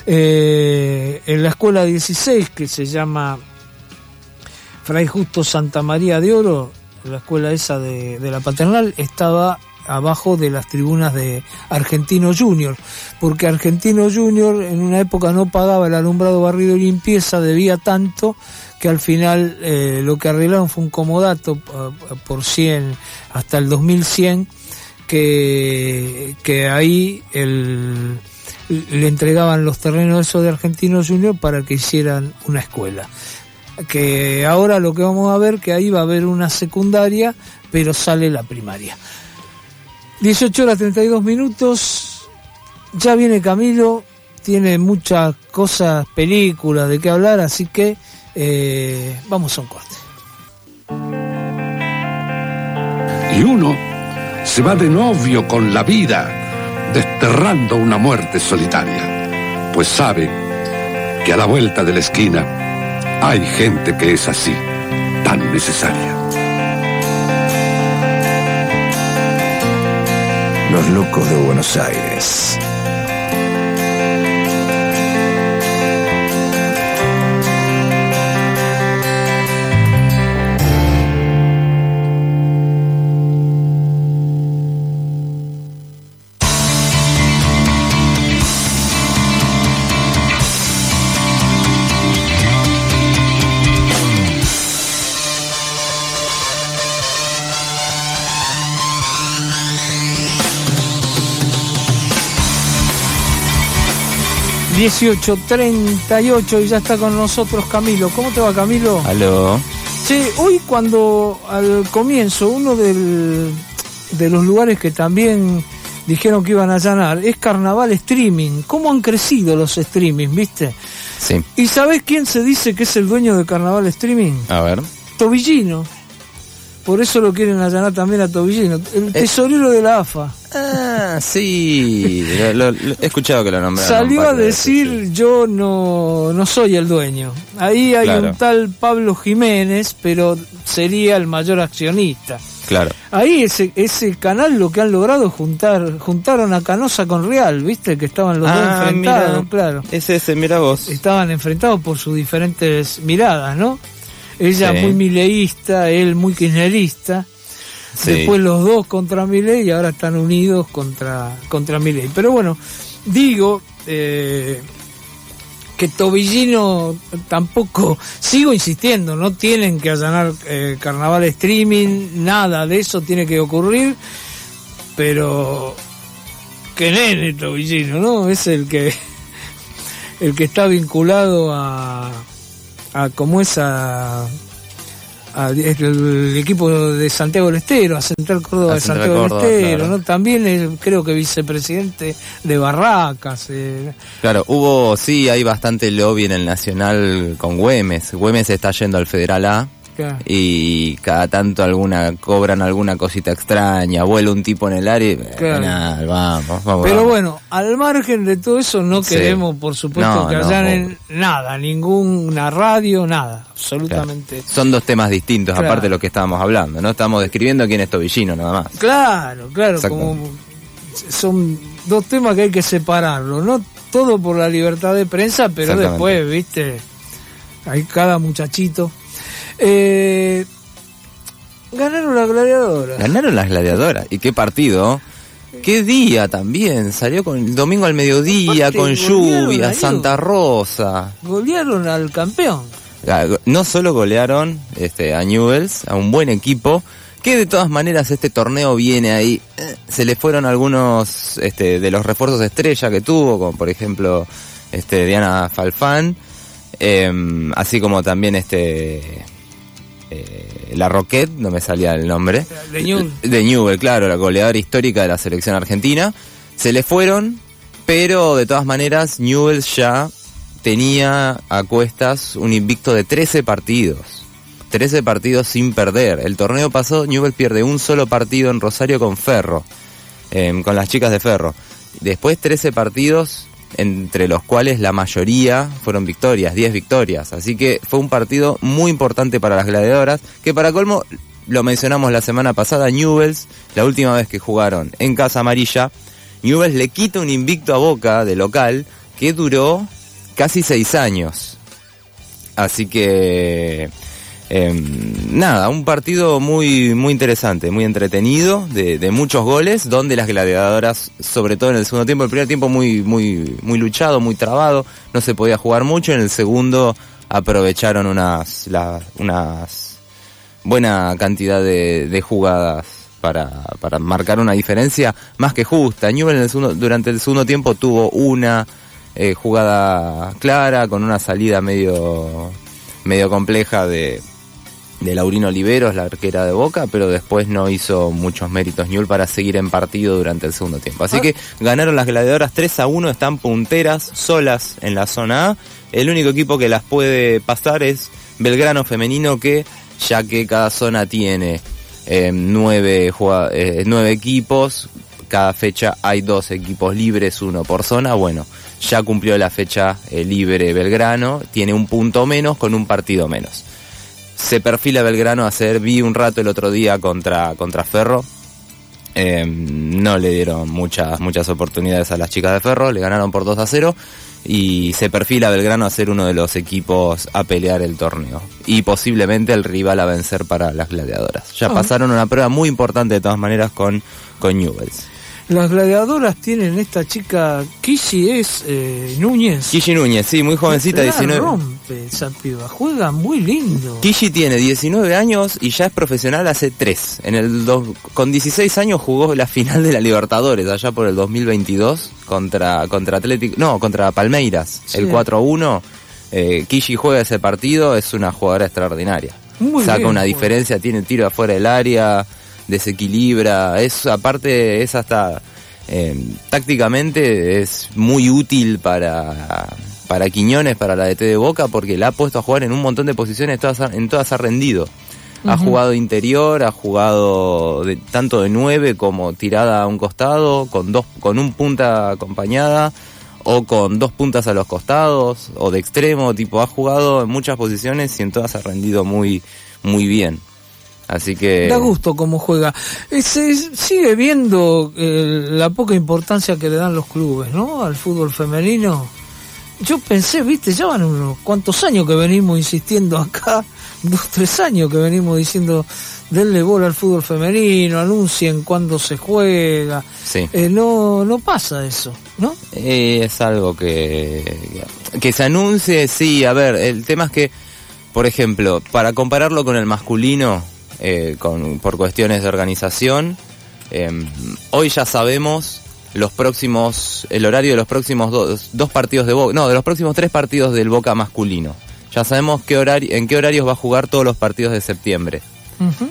Eh, en la escuela dieciséis, que se llama Fray Justo Santa María de Oro, la escuela esa de, de la Paternal, estaba abajo de las tribunas de Argentinos Juniors, porque Argentinos Juniors en una época no pagaba el alumbrado, barrido y limpieza, debía tanto que al final eh, lo que arreglaron fue un comodato uh, por cien hasta el dos mil cien, que, que ahí el, le entregaban los terrenos esos de Argentinos Juniors para que hicieran una escuela. Que ahora lo que vamos a ver, que ahí va a haber una secundaria, pero sale la primaria. dieciocho horas treinta y dos minutos, ya viene Camilo, tiene muchas cosas, películas de qué hablar, así que eh, vamos a un corte. Y uno se va de novio con la vida, desterrando una muerte solitaria, pues sabe que a la vuelta de la esquina hay gente que es así, tan necesaria. Los locos de Buenos Aires. dieciocho treinta y ocho y ya está con nosotros Camilo. ¿Cómo te va, Camilo? Aló. Che, hoy cuando al comienzo uno del, de los lugares que también dijeron que iban a allanar es Carnaval Streaming. ¿Cómo han crecido los streaming, viste? Sí. ¿Y sabés quién se dice que es el dueño de Carnaval Streaming? A ver. Tobillino. Por eso lo quieren allanar también a Tobillino, el tesorero de la A F A. Ah, sí, lo, lo, he escuchado que lo nombraron. Salió a decir, de sí. yo no, no soy el dueño. Ahí hay claro. un tal Pablo Jiménez, pero sería el mayor accionista. Claro. Ahí ese, ese canal lo que han logrado es juntar, juntaron a Canosa con Real, ¿viste? Que estaban los ah, dos enfrentados, mira, claro. Es ese, mira vos. Estaban enfrentados por sus diferentes miradas, ¿no? Ella sí. muy mileísta, él muy kirchnerista. Sí. Después los dos contra Milei y ahora están unidos contra, contra Milei. Pero bueno, digo eh, que Tobillino tampoco, sigo insistiendo, no tienen que allanar eh, Carnaval Streaming, nada de eso tiene que ocurrir, pero que nene Tobillino, ¿no? Es el que el que está vinculado a a como es a, a el, el equipo de Santiago del Estero, a Central Córdoba a de Santiago del Córdoba, Estero, claro. ¿no? También es, creo que vicepresidente de Barracas. Eh. Claro, hubo, sí, hay bastante lobby en el Nacional con Güemes. Güemes está yendo al Federal A. Claro. Y cada tanto alguna cobran alguna cosita extraña, vuela un tipo en el área y claro. nah, vamos, vamos. Pero vamos. bueno, al margen de todo eso no sí. queremos, por supuesto, no, que allanen no, nada, ninguna radio, nada, absolutamente. Claro. Son dos temas distintos, claro. aparte de lo que estábamos hablando, ¿no? Estamos describiendo quién es Tobillino, nada más. Claro, claro, como son dos temas que hay que separarlos, no todo por la libertad de prensa, pero después, viste, hay cada muchachito. Eh, ganaron las gladiadoras. Ganaron las gladiadoras. ¿Y qué partido? ¿Qué día también? Salió con el domingo al mediodía, aparte, con lluvia, Santa Rosa. Golearon al campeón. No solo golearon este, a Newell's, a un buen equipo, que de todas maneras este torneo viene ahí. Eh, se le fueron algunos este, de los refuerzos de estrella que tuvo, como por ejemplo este, Diana Falfán, eh, así como también este... Eh, la Roquette, no me salía el nombre de Newell, de Newell, claro, la goleadora histórica de la selección argentina. Se le fueron, pero de todas maneras Newell ya tenía a cuestas un invicto de trece partidos trece partidos sin perder. El torneo pasado Newell pierde un solo partido en Rosario con Ferro, eh, con las chicas de Ferro. Después trece partidos, entre los cuales la mayoría fueron victorias, diez victorias. Así que fue un partido muy importante para las gladiadoras, que para colmo, lo mencionamos la semana pasada, Newell's, la última vez que jugaron en Casa Amarilla, Newell's le quita un invicto a Boca de local que duró casi seis años. Así que... Eh, nada, un partido muy muy interesante, muy entretenido, de, de muchos goles, donde las gladiadoras, sobre todo en el segundo tiempo, el primer tiempo muy muy muy luchado, muy trabado, no se podía jugar mucho, en el segundo aprovecharon unas la, unas buena cantidad de, de jugadas para para marcar una diferencia más que justa. Newell en el segundo, durante el segundo tiempo tuvo una eh, jugada clara con una salida medio medio compleja de de Laurina Oliveros, la arquera de Boca, pero después no hizo muchos méritos Newell para seguir en partido durante el segundo tiempo. Así ah. que ganaron las gladiadoras tres a uno, están punteras, solas en la zona A. El único equipo que las puede pasar es Belgrano femenino, que ya que cada zona tiene eh, nueve, eh, nueve equipos, cada fecha hay dos equipos libres, uno por zona, bueno, ya cumplió la fecha eh, libre Belgrano, tiene un punto menos con un partido menos. se perfila Belgrano a hacer, vi un rato el otro día contra, contra Ferro. Eh, no le dieron muchas muchas oportunidades a las chicas de Ferro, le ganaron por dos a cero y se perfila Belgrano a ser uno de los equipos a pelear el torneo y posiblemente el rival a vencer para las gladiadoras. Ya oh. pasaron una prueba muy importante de todas maneras con, con Newell's. Las gladiadoras tienen esta chica, Kishi es eh, Núñez. Kishi Núñez, sí, muy jovencita, diecinueve. Rompe esa piba, juega muy lindo. Kishi tiene diecinueve años y ya es profesional hace tres. En el dos, con dieciséis años jugó la final de la Libertadores, allá por el dos mil veintidós, contra, contra Atlético, no, contra Palmeiras, sí. El cuatro a uno. Eh, Kishi juega ese partido, es una jugadora extraordinaria. Muy Saca bien, una juega. diferencia, tiene tiro afuera del área, desequilibra, es aparte es hasta eh, tácticamente es muy útil para para Quiñones, para la D T de Boca, porque la ha puesto a jugar en un montón de posiciones, todas, en todas ha rendido. Uh-huh. Ha jugado interior, ha jugado de, tanto de nueve como tirada a un costado, con dos, con un punta acompañada, o con dos puntas a los costados, o de extremo, tipo ha jugado en muchas posiciones y en todas ha rendido muy, muy bien. Así que da gusto cómo juega. Se sigue viendo eh, la poca importancia que le dan los clubes, ¿no? Al fútbol femenino. Yo pensé, viste, ya van unos cuantos años que venimos insistiendo acá, dos, tres años que venimos diciendo, denle bola al fútbol femenino, anuncien cuándo se juega. Sí. Eh, no, no pasa eso, ¿no? Eh, es algo que, que se anuncie, sí. A ver, el tema es que, por ejemplo, para compararlo con el masculino, Eh, con, por cuestiones de organización, eh, hoy ya sabemos los próximos, el horario de los próximos dos, dos partidos de Boca, no, de los próximos tres partidos del Boca masculino. Ya sabemos qué horario, en qué horarios va a jugar todos los partidos de septiembre. Uh-huh.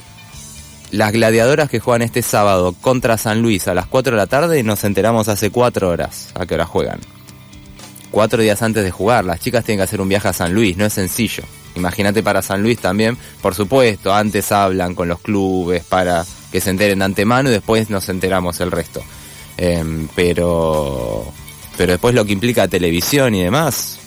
Las gladiadoras que juegan este sábado contra San Luis a las cuatro de la tarde, nos enteramos hace cuatro horas a qué hora juegan. Cuatro días antes de jugar, las chicas tienen que hacer un viaje a San Luis, no es sencillo. Imagínate para San Luis también, por supuesto, antes hablan con los clubes para que se enteren de antemano y después nos enteramos el resto. Eh, pero, pero después lo que implica televisión y demás,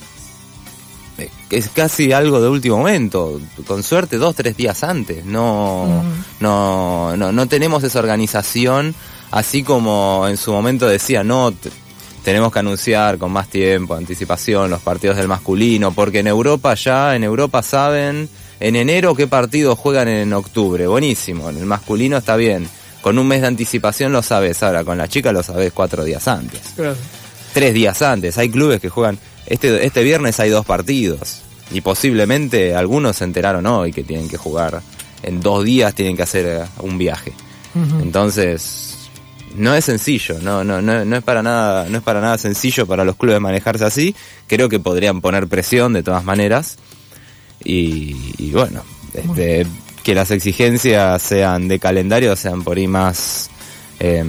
es casi algo de último momento, con suerte dos, tres días antes. No, uh-huh. no, no, no tenemos esa organización, así como en su momento decía, no... T- Tenemos que anunciar con más tiempo, anticipación, los partidos del masculino, porque en Europa ya, en Europa saben en enero qué partidos juegan en octubre. Buenísimo, en el masculino está bien. Con un mes de anticipación lo sabes, ahora con la chica lo sabes cuatro días antes. Claro. Tres días antes. Hay clubes que juegan, este, este viernes hay dos partidos, y posiblemente algunos se enteraron hoy que tienen que jugar. En dos días tienen que hacer un viaje. Uh-huh. Entonces... No es sencillo, no, no, no, no es para nada, no es para nada sencillo para los clubes manejarse así. Creo que podrían poner presión de todas maneras. Y, y bueno, este, que las exigencias sean de calendario, sean por ahí más, eh,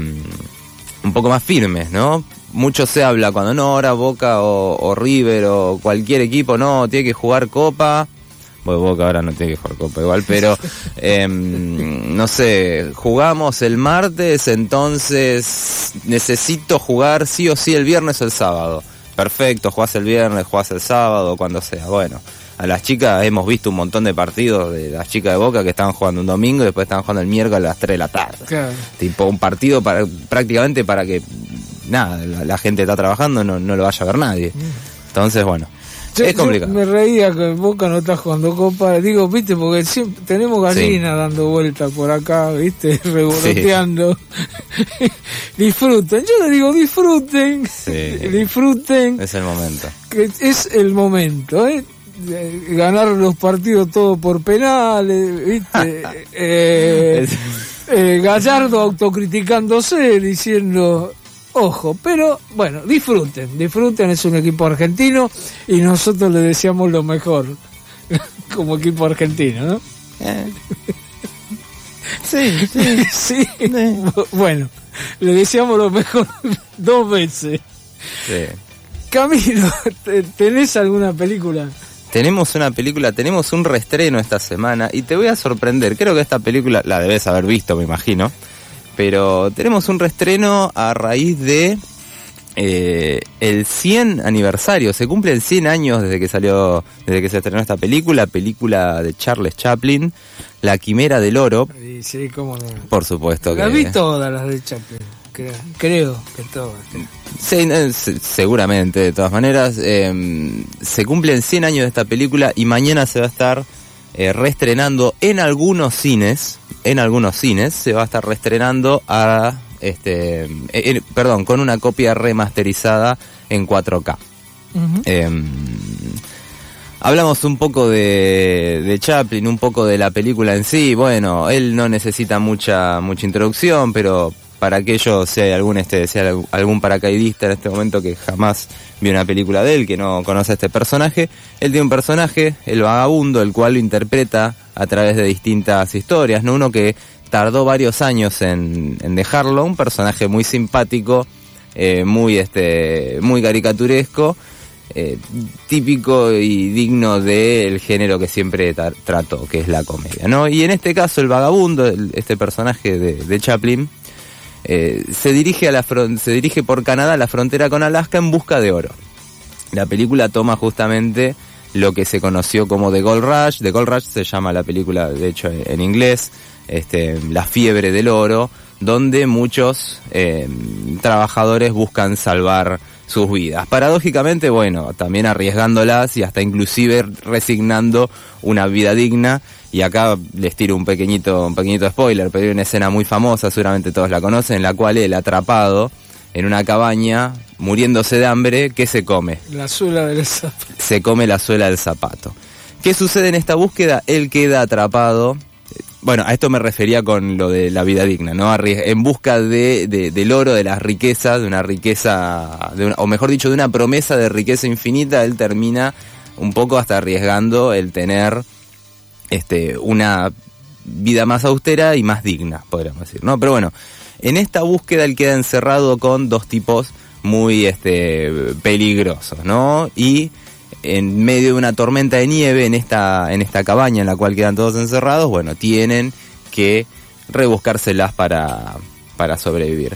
un poco más firmes, ¿no? Mucho se habla cuando no, ahora Boca o, o River o cualquier equipo, no, tiene que jugar Copa. Bueno, Boca ahora no tiene que jugar Copa igual, pero eh, no sé, jugamos el martes, entonces necesito jugar sí o sí el viernes o el sábado. Perfecto, jugás el viernes, jugás el sábado, cuando sea. Bueno, a las chicas hemos visto un montón de partidos de las chicas de Boca que estaban jugando un domingo y después estaban jugando el miércoles a las tres de la tarde. Claro. Tipo un partido para prácticamente para que, nada, la, la gente está trabajando, no, no lo vaya a ver nadie. Entonces, bueno. Yo, es complicado. Yo me reía que Boca no está jugando Copa, digo, viste, porque siempre tenemos gallinas sí. dando vueltas por acá, viste, revoloteando. Sí. Disfruten, yo le digo, disfruten, sí. disfruten. Es el momento. Que es el momento, ¿eh? Ganar los partidos todos por penales, viste. eh, eh, Gallardo autocriticándose, diciendo... Ojo, pero bueno, disfruten, disfruten, es un equipo argentino y nosotros le deseamos lo mejor como equipo argentino, ¿no? Eh. Sí, sí, sí. Eh. Bueno, le deseamos lo mejor dos veces. Sí. Camilo, ¿tenés alguna película? Tenemos una película, tenemos un reestreno esta semana y te voy a sorprender, creo que esta película la debes haber visto, me imagino. Pero tenemos un reestreno a raíz de eh, el cien aniversario, se cumplen cien años desde que salió, desde que se estrenó esta película, película de Charles Chaplin, La Quimera del Oro. Sí, sí, cómo no. Por supuesto que... Las vi todas las de Chaplin, creo, creo que todas. Sí, no, seguramente, de todas maneras. Eh, se cumplen cien años de esta película y mañana se va a estar eh, reestrenando en algunos cines, en algunos cines, se va a estar reestrenando a... Este, eh, perdón, con una copia remasterizada en cuatro K. Uh-huh. Eh, hablamos un poco de, de Chaplin, un poco de la película en sí. Bueno, él no necesita mucha mucha introducción, pero para aquellos, si hay algún este, si hay algún paracaidista en este momento que jamás vio una película de él, que no conoce a este personaje, él tiene un personaje, el vagabundo, el cual lo interpreta a través de distintas historias, ¿no? Uno que tardó varios años en, en dejarlo, un personaje muy simpático, eh, muy este muy caricaturesco, eh, típico y digno del género que siempre tra- trató, que es la comedia, ¿no? Y en este caso el vagabundo, el, este personaje de, de Chaplin, eh, se dirige a la fron- se dirige por Canadá a la frontera con Alaska en busca de oro. La película toma justamente lo que se conoció como The Gold Rush. The Gold Rush se llama la película, de hecho, en inglés. Este, la fiebre del oro, donde muchos eh, trabajadores buscan salvar sus vidas. Paradójicamente, bueno, también arriesgándolas y hasta inclusive resignando una vida digna. Y acá les tiro un pequeñito, un pequeñito spoiler, pero hay una escena muy famosa, seguramente todos la conocen, en la cual él, atrapado en una cabaña, muriéndose de hambre, ¿qué se come? La suela del zapato. Se come la suela del zapato. ¿Qué sucede en esta búsqueda? Él queda atrapado. Bueno, a esto me refería con lo de la vida digna, ¿no? En busca de, de del oro, de las riquezas, de una riqueza, de una, o mejor dicho, de una promesa de riqueza infinita. Él termina un poco hasta arriesgando el tener este una vida más austera y más digna, podríamos decir, ¿no? Pero bueno, en esta búsqueda él queda encerrado con dos tipos muy este peligrosos, ¿no? Y en medio de una tormenta de nieve en esta en esta cabaña en la cual quedan todos encerrados, bueno, tienen que rebuscárselas para, para sobrevivir.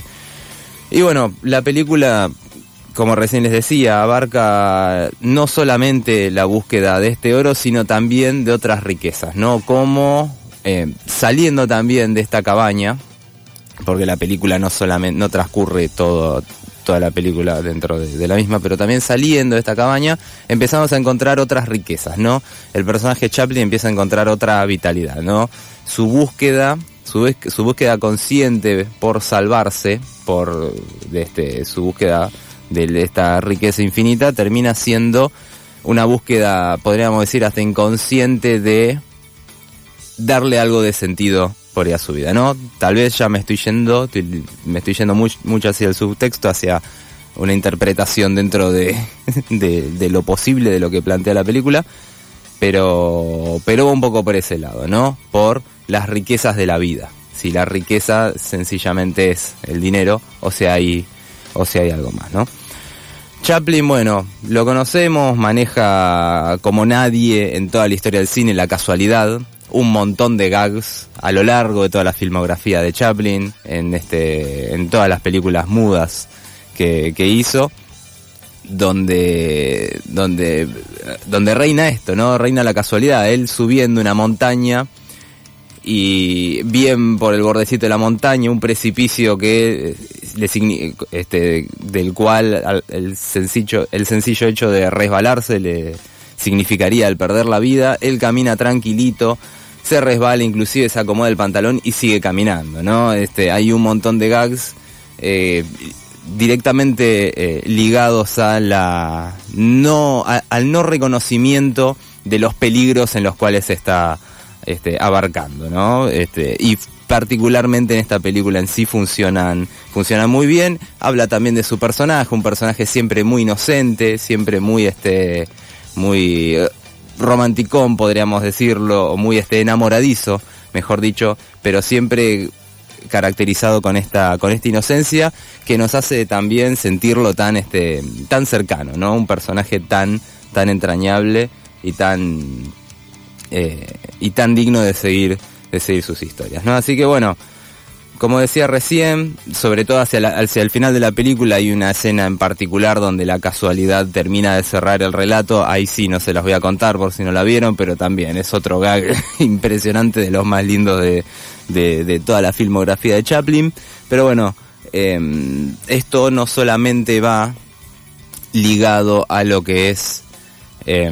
Y bueno, la película, como recién les decía, abarca no solamente la búsqueda de este oro, sino también de otras riquezas, ¿no? Como eh, saliendo también de esta cabaña, porque la película no solamente no transcurre todo toda la película dentro de, de la misma, pero también saliendo de esta cabaña empezamos a encontrar otras riquezas, ¿no? El personaje Chaplin empieza a encontrar otra vitalidad, ¿no? Su búsqueda, su, su búsqueda consciente por salvarse, por de este, su búsqueda de esta riqueza infinita, termina siendo una búsqueda, podríamos decir, hasta inconsciente de darle algo de sentido por a su vida, ¿no? Tal vez ya me estoy yendo, estoy, me estoy yendo muy, mucho hacia el subtexto, hacia una interpretación dentro de, de, de lo posible de lo que plantea la película, pero, pero va un poco por ese lado, ¿no? Por las riquezas de la vida. Si la riqueza sencillamente es el dinero, o sea, hay, o sea, hay algo más, ¿no? Chaplin, bueno, lo conocemos, maneja como nadie en toda la historia del cine la casualidad, un montón de gags a lo largo de toda la filmografía de Chaplin, en este, en todas las películas mudas que, que hizo, donde, donde, donde reina esto, ¿no? Reina la casualidad, él subiendo una montaña y bien por el bordecito de la montaña, un precipicio que le signi- este, del cual el sencillo, el sencillo hecho de resbalarse le significaría el perder la vida. Él camina tranquilito, se resbala, inclusive se acomoda el pantalón y sigue caminando, ¿no? Este, hay un montón de gags eh, directamente eh, ligados a la no a, al no reconocimiento de los peligros en los cuales se está este, abarcando, ¿no? Este, y particularmente en esta película en sí funcionan funcionan muy bien. Habla también de su personaje, un personaje siempre muy inocente, siempre muy este muy romanticón, podríamos decirlo, o muy este enamoradizo, mejor dicho, pero siempre caracterizado con esta con esta inocencia que nos hace también sentirlo tan este tan cercano, ¿no? Un personaje tan tan entrañable y tan eh, y tan digno de seguir de seguir sus historias, ¿no? Así que bueno, como decía recién, sobre todo hacia, la, hacia el final de la película hay una escena en particular donde la casualidad termina de cerrar el relato. Ahí sí no se las voy a contar por si no la vieron, pero también es otro gag impresionante, de los más lindos de, de, de toda la filmografía de Chaplin. Pero bueno, eh, esto no solamente va ligado a lo que es eh,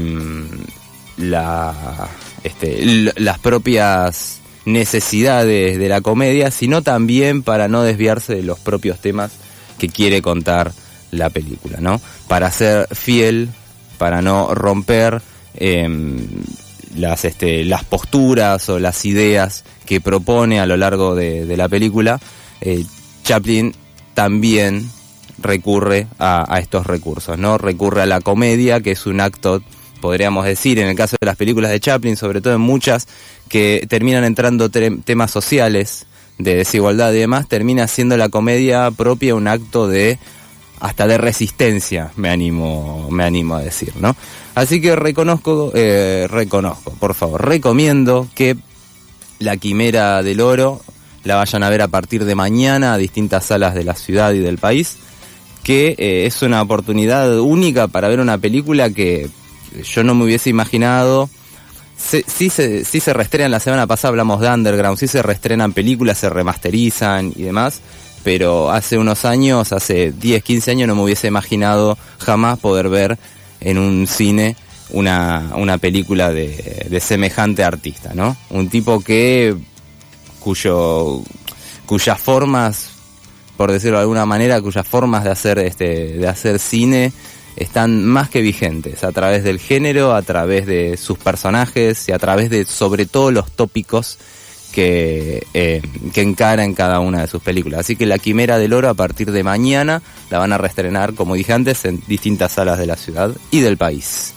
la, este, l- las propias necesidades de la comedia, sino también para no desviarse de los propios temas que quiere contar la película, ¿no? Para ser fiel, para no romper eh, las, este, las posturas o las ideas que propone a lo largo de, de la película. eh, Chaplin también recurre a, a estos recursos, ¿no? Recurre a la comedia, que es un acto, podríamos decir, en el caso de las películas de Chaplin, sobre todo en muchas, que terminan entrando te- temas sociales, de desigualdad y demás, termina siendo la comedia propia un acto de, hasta de resistencia, me animo, me animo a decir, ¿no? Así que reconozco, eh, reconozco, por favor, recomiendo que La Quimera del Oro la vayan a ver a partir de mañana a distintas salas de la ciudad y del país, que eh, es una oportunidad única para ver una película que yo no me hubiese imaginado. Se, sí, se, sí se reestrenan, la semana pasada hablamos de Underground, sí se reestrenan películas, se remasterizan y demás, pero hace unos años, hace diez, quince años no me hubiese imaginado jamás poder ver en un cine una, una película de, de semejante artista, ¿no? Un tipo que cuyo cuyas formas, por decirlo de alguna manera, cuyas formas de hacer este de hacer cine están más que vigentes, a través del género, a través de sus personajes y a través de, sobre todo, los tópicos que, eh, que encara en cada una de sus películas. Así que La Quimera del Oro a partir de mañana la van a reestrenar, como dije antes, en distintas salas de la ciudad y del país.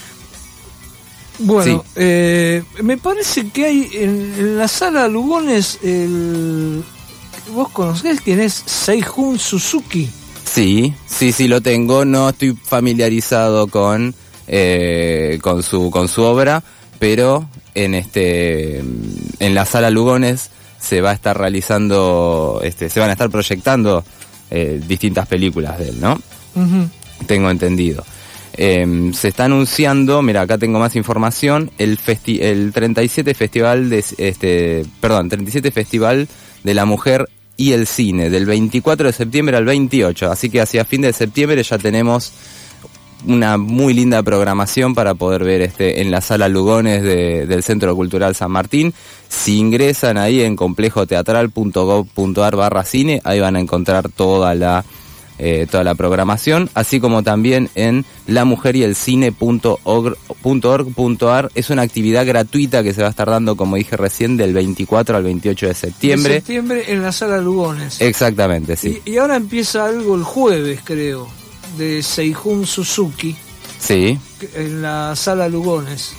Bueno, Sí. eh, me parece que hay en, en la sala Lugones, el, ¿vos conocés quién es? Seijun Suzuki. Sí, sí, sí lo tengo. No estoy familiarizado con eh, con su con su obra, pero en este en la sala Lugones se va a estar realizando, este, se van a estar proyectando eh, distintas películas de él, ¿no? Uh-huh. Tengo entendido. Eh, se está anunciando, mira, acá tengo más información, el festi el treinta y siete Festival de este, perdón, treinta y siete Festival de la Mujer y el Cine, del veinticuatro de septiembre al veintiocho, así que hacia fin de septiembre ya tenemos una muy linda programación para poder ver este en la sala Lugones de, del Centro Cultural San Martín. Si ingresan ahí en complejoteatral punto gov punto ar barra cine, ahí van a encontrar toda la eh, toda la programación, así como también en la mujer y el cine punto org punto ar. Es una actividad gratuita que se va a estar dando, como dije recién, del veinticuatro al veintiocho de septiembre. De septiembre en la sala Lugones. Exactamente, sí. Y, y ahora empieza algo el jueves, creo, de Seijun Suzuki Sí. en la sala Lugones.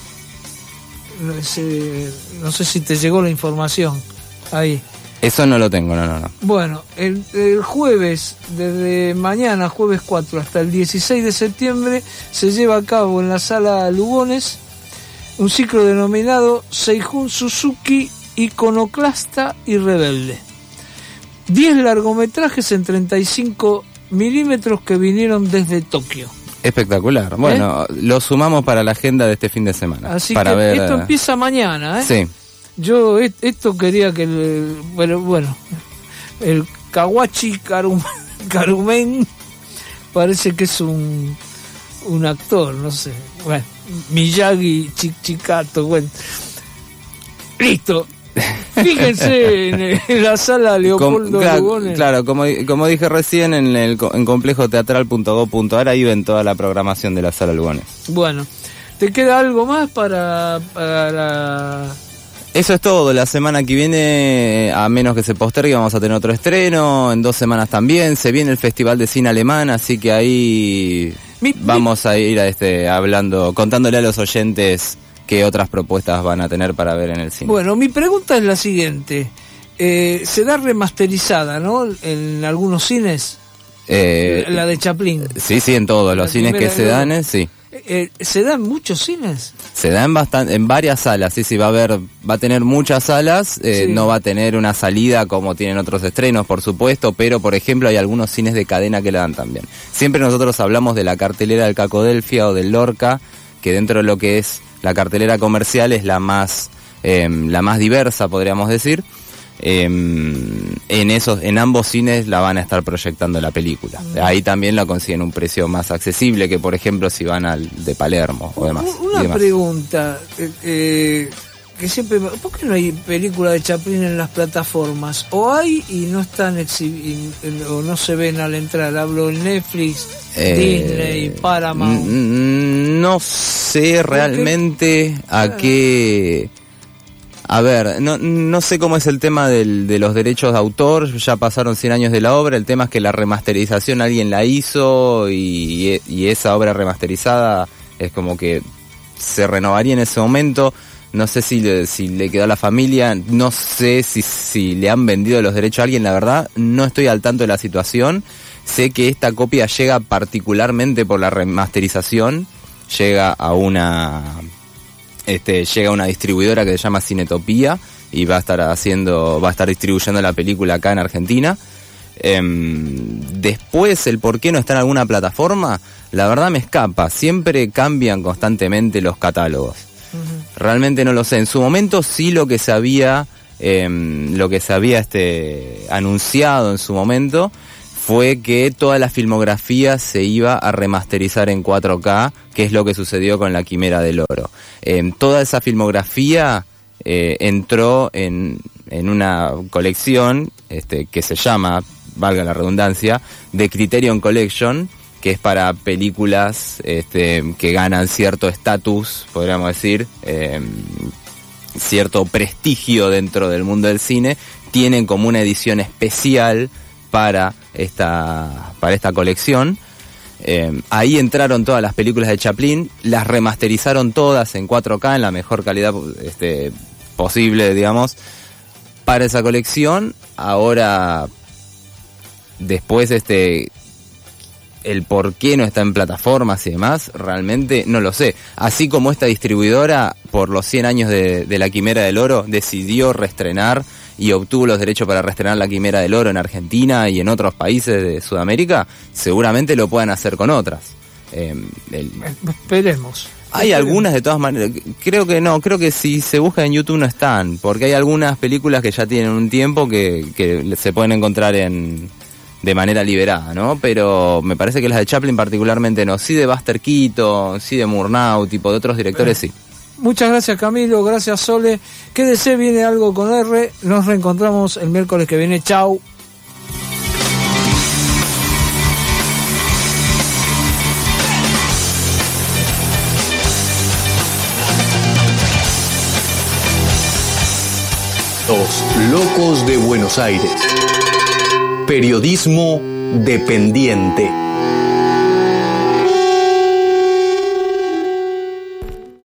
No sé, no sé si te llegó la información ahí. Eso no lo tengo, no, no, no. Bueno, el, el jueves, desde mañana, jueves cuatro, hasta el dieciséis de septiembre, se lleva a cabo en la sala Lugones un ciclo denominado Seijun Suzuki, Iconoclasta y Rebelde. diez largometrajes en treinta y cinco milímetros que vinieron desde Tokio. Espectacular. Bueno, ¿Eh? Lo sumamos para la agenda de este fin de semana. Así para que ver, esto empieza mañana, ¿eh? Sí. Yo et, esto quería que el, bueno, bueno, el Kawachi Karum, Karumen parece que es un un actor, no sé. Bueno, Miyagi Chichikato, bueno. Listo. Fíjense en, en la sala Leopoldo Com, claro, Lugones. claro, como, como dije recién, en el en complejoteatral punto gov punto ar ahí ven toda la programación de la sala Lugones. Bueno, ¿te queda algo más para, para... Eso es todo. La semana que viene, a menos que se postergue, vamos a tener otro estreno. En dos semanas también se viene el Festival de Cine Alemán, así que ahí mi, vamos mi... a ir a este hablando, contándole a los oyentes qué otras propuestas van a tener para ver en el cine. Bueno, mi pregunta es la siguiente. Eh, ¿será remasterizada, no? En algunos cines. Eh, la de Chaplin. Sí, sí, en todos los cines que se dan, sí. Eh, ¿Se da en muchos cines? Se da en bastan- en varias salas, sí, sí, va a haber, va a tener muchas salas, eh, Sí. no va a tener una salida como tienen otros estrenos, por supuesto, pero por ejemplo hay algunos cines de cadena que la dan también. Siempre nosotros hablamos de la cartelera del Cacodelfia o del Lorca, que dentro de lo que es la cartelera comercial es la más, eh, la más diversa, podríamos decir. Eh, en esos, en ambos cines la van a estar proyectando la película. Ahí también la consiguen un precio más accesible que, por ejemplo, si van al de Palermo o demás. Una y demás. pregunta, eh, eh, que siempre, me- ¿por qué no hay película de Chaplin en las plataformas? ¿O hay y no están exhi- y- o no se ven al entrar? Hablo en Netflix, Eh, Disney, Paramount. Mm, No sé realmente a qué... A ver, no, no sé cómo es el tema del, de los derechos de autor, ya pasaron cien años de la obra, el tema es que la remasterización alguien la hizo y, y esa obra remasterizada es como que se renovaría en ese momento. No sé si le, si le quedó a la familia, no sé si, si le han vendido los derechos a alguien, la verdad, no estoy al tanto de la situación. Sé que esta copia llega particularmente por la remasterización, llega a una este llega a una distribuidora que se llama Cinetopía y va a estar haciendo, va a estar distribuyendo la película acá en Argentina. Em, después, el por qué no está en alguna plataforma, la verdad me escapa, siempre cambian constantemente los catálogos. Realmente no lo sé. En su momento sí lo que se había, eh, lo que se había este, anunciado en su momento fue que toda la filmografía se iba a remasterizar en cuatro K, que es lo que sucedió con La Quimera del Oro. Eh, toda esa filmografía eh, entró en, en una colección este, que se llama, valga la redundancia, The Criterion Collection, que es para películas este, que ganan cierto estatus, podríamos decir, eh, cierto prestigio dentro del mundo del cine, tienen como una edición especial para esta, para esta colección. Eh, ahí entraron todas las películas de Chaplin, las remasterizaron todas en cuatro K en la mejor calidad este, posible, digamos, para esa colección. Ahora, después, este... el por qué no está en plataformas y demás, realmente no lo sé. Así como esta distribuidora, por los cien años de, de La Quimera del Oro, decidió reestrenar y obtuvo los derechos para reestrenar La Quimera del Oro en Argentina y en otros países de Sudamérica, seguramente lo puedan hacer con otras. Eh, el... Esperemos. Hay algunas de todas maneras, creo que no, creo que si se busca en YouTube no están, porque hay algunas películas que ya tienen un tiempo que, que se pueden encontrar en... de manera liberada, ¿no? Pero me parece que las de Chaplin particularmente no. Sí de Buster Keaton, sí de Murnau, tipo de otros directores, sí. Muchas gracias, Camilo, gracias, Sole. Quédese, viene algo con R. Nos reencontramos el miércoles que viene. Chau. Los Locos de Buenos Aires. Periodismo dependiente.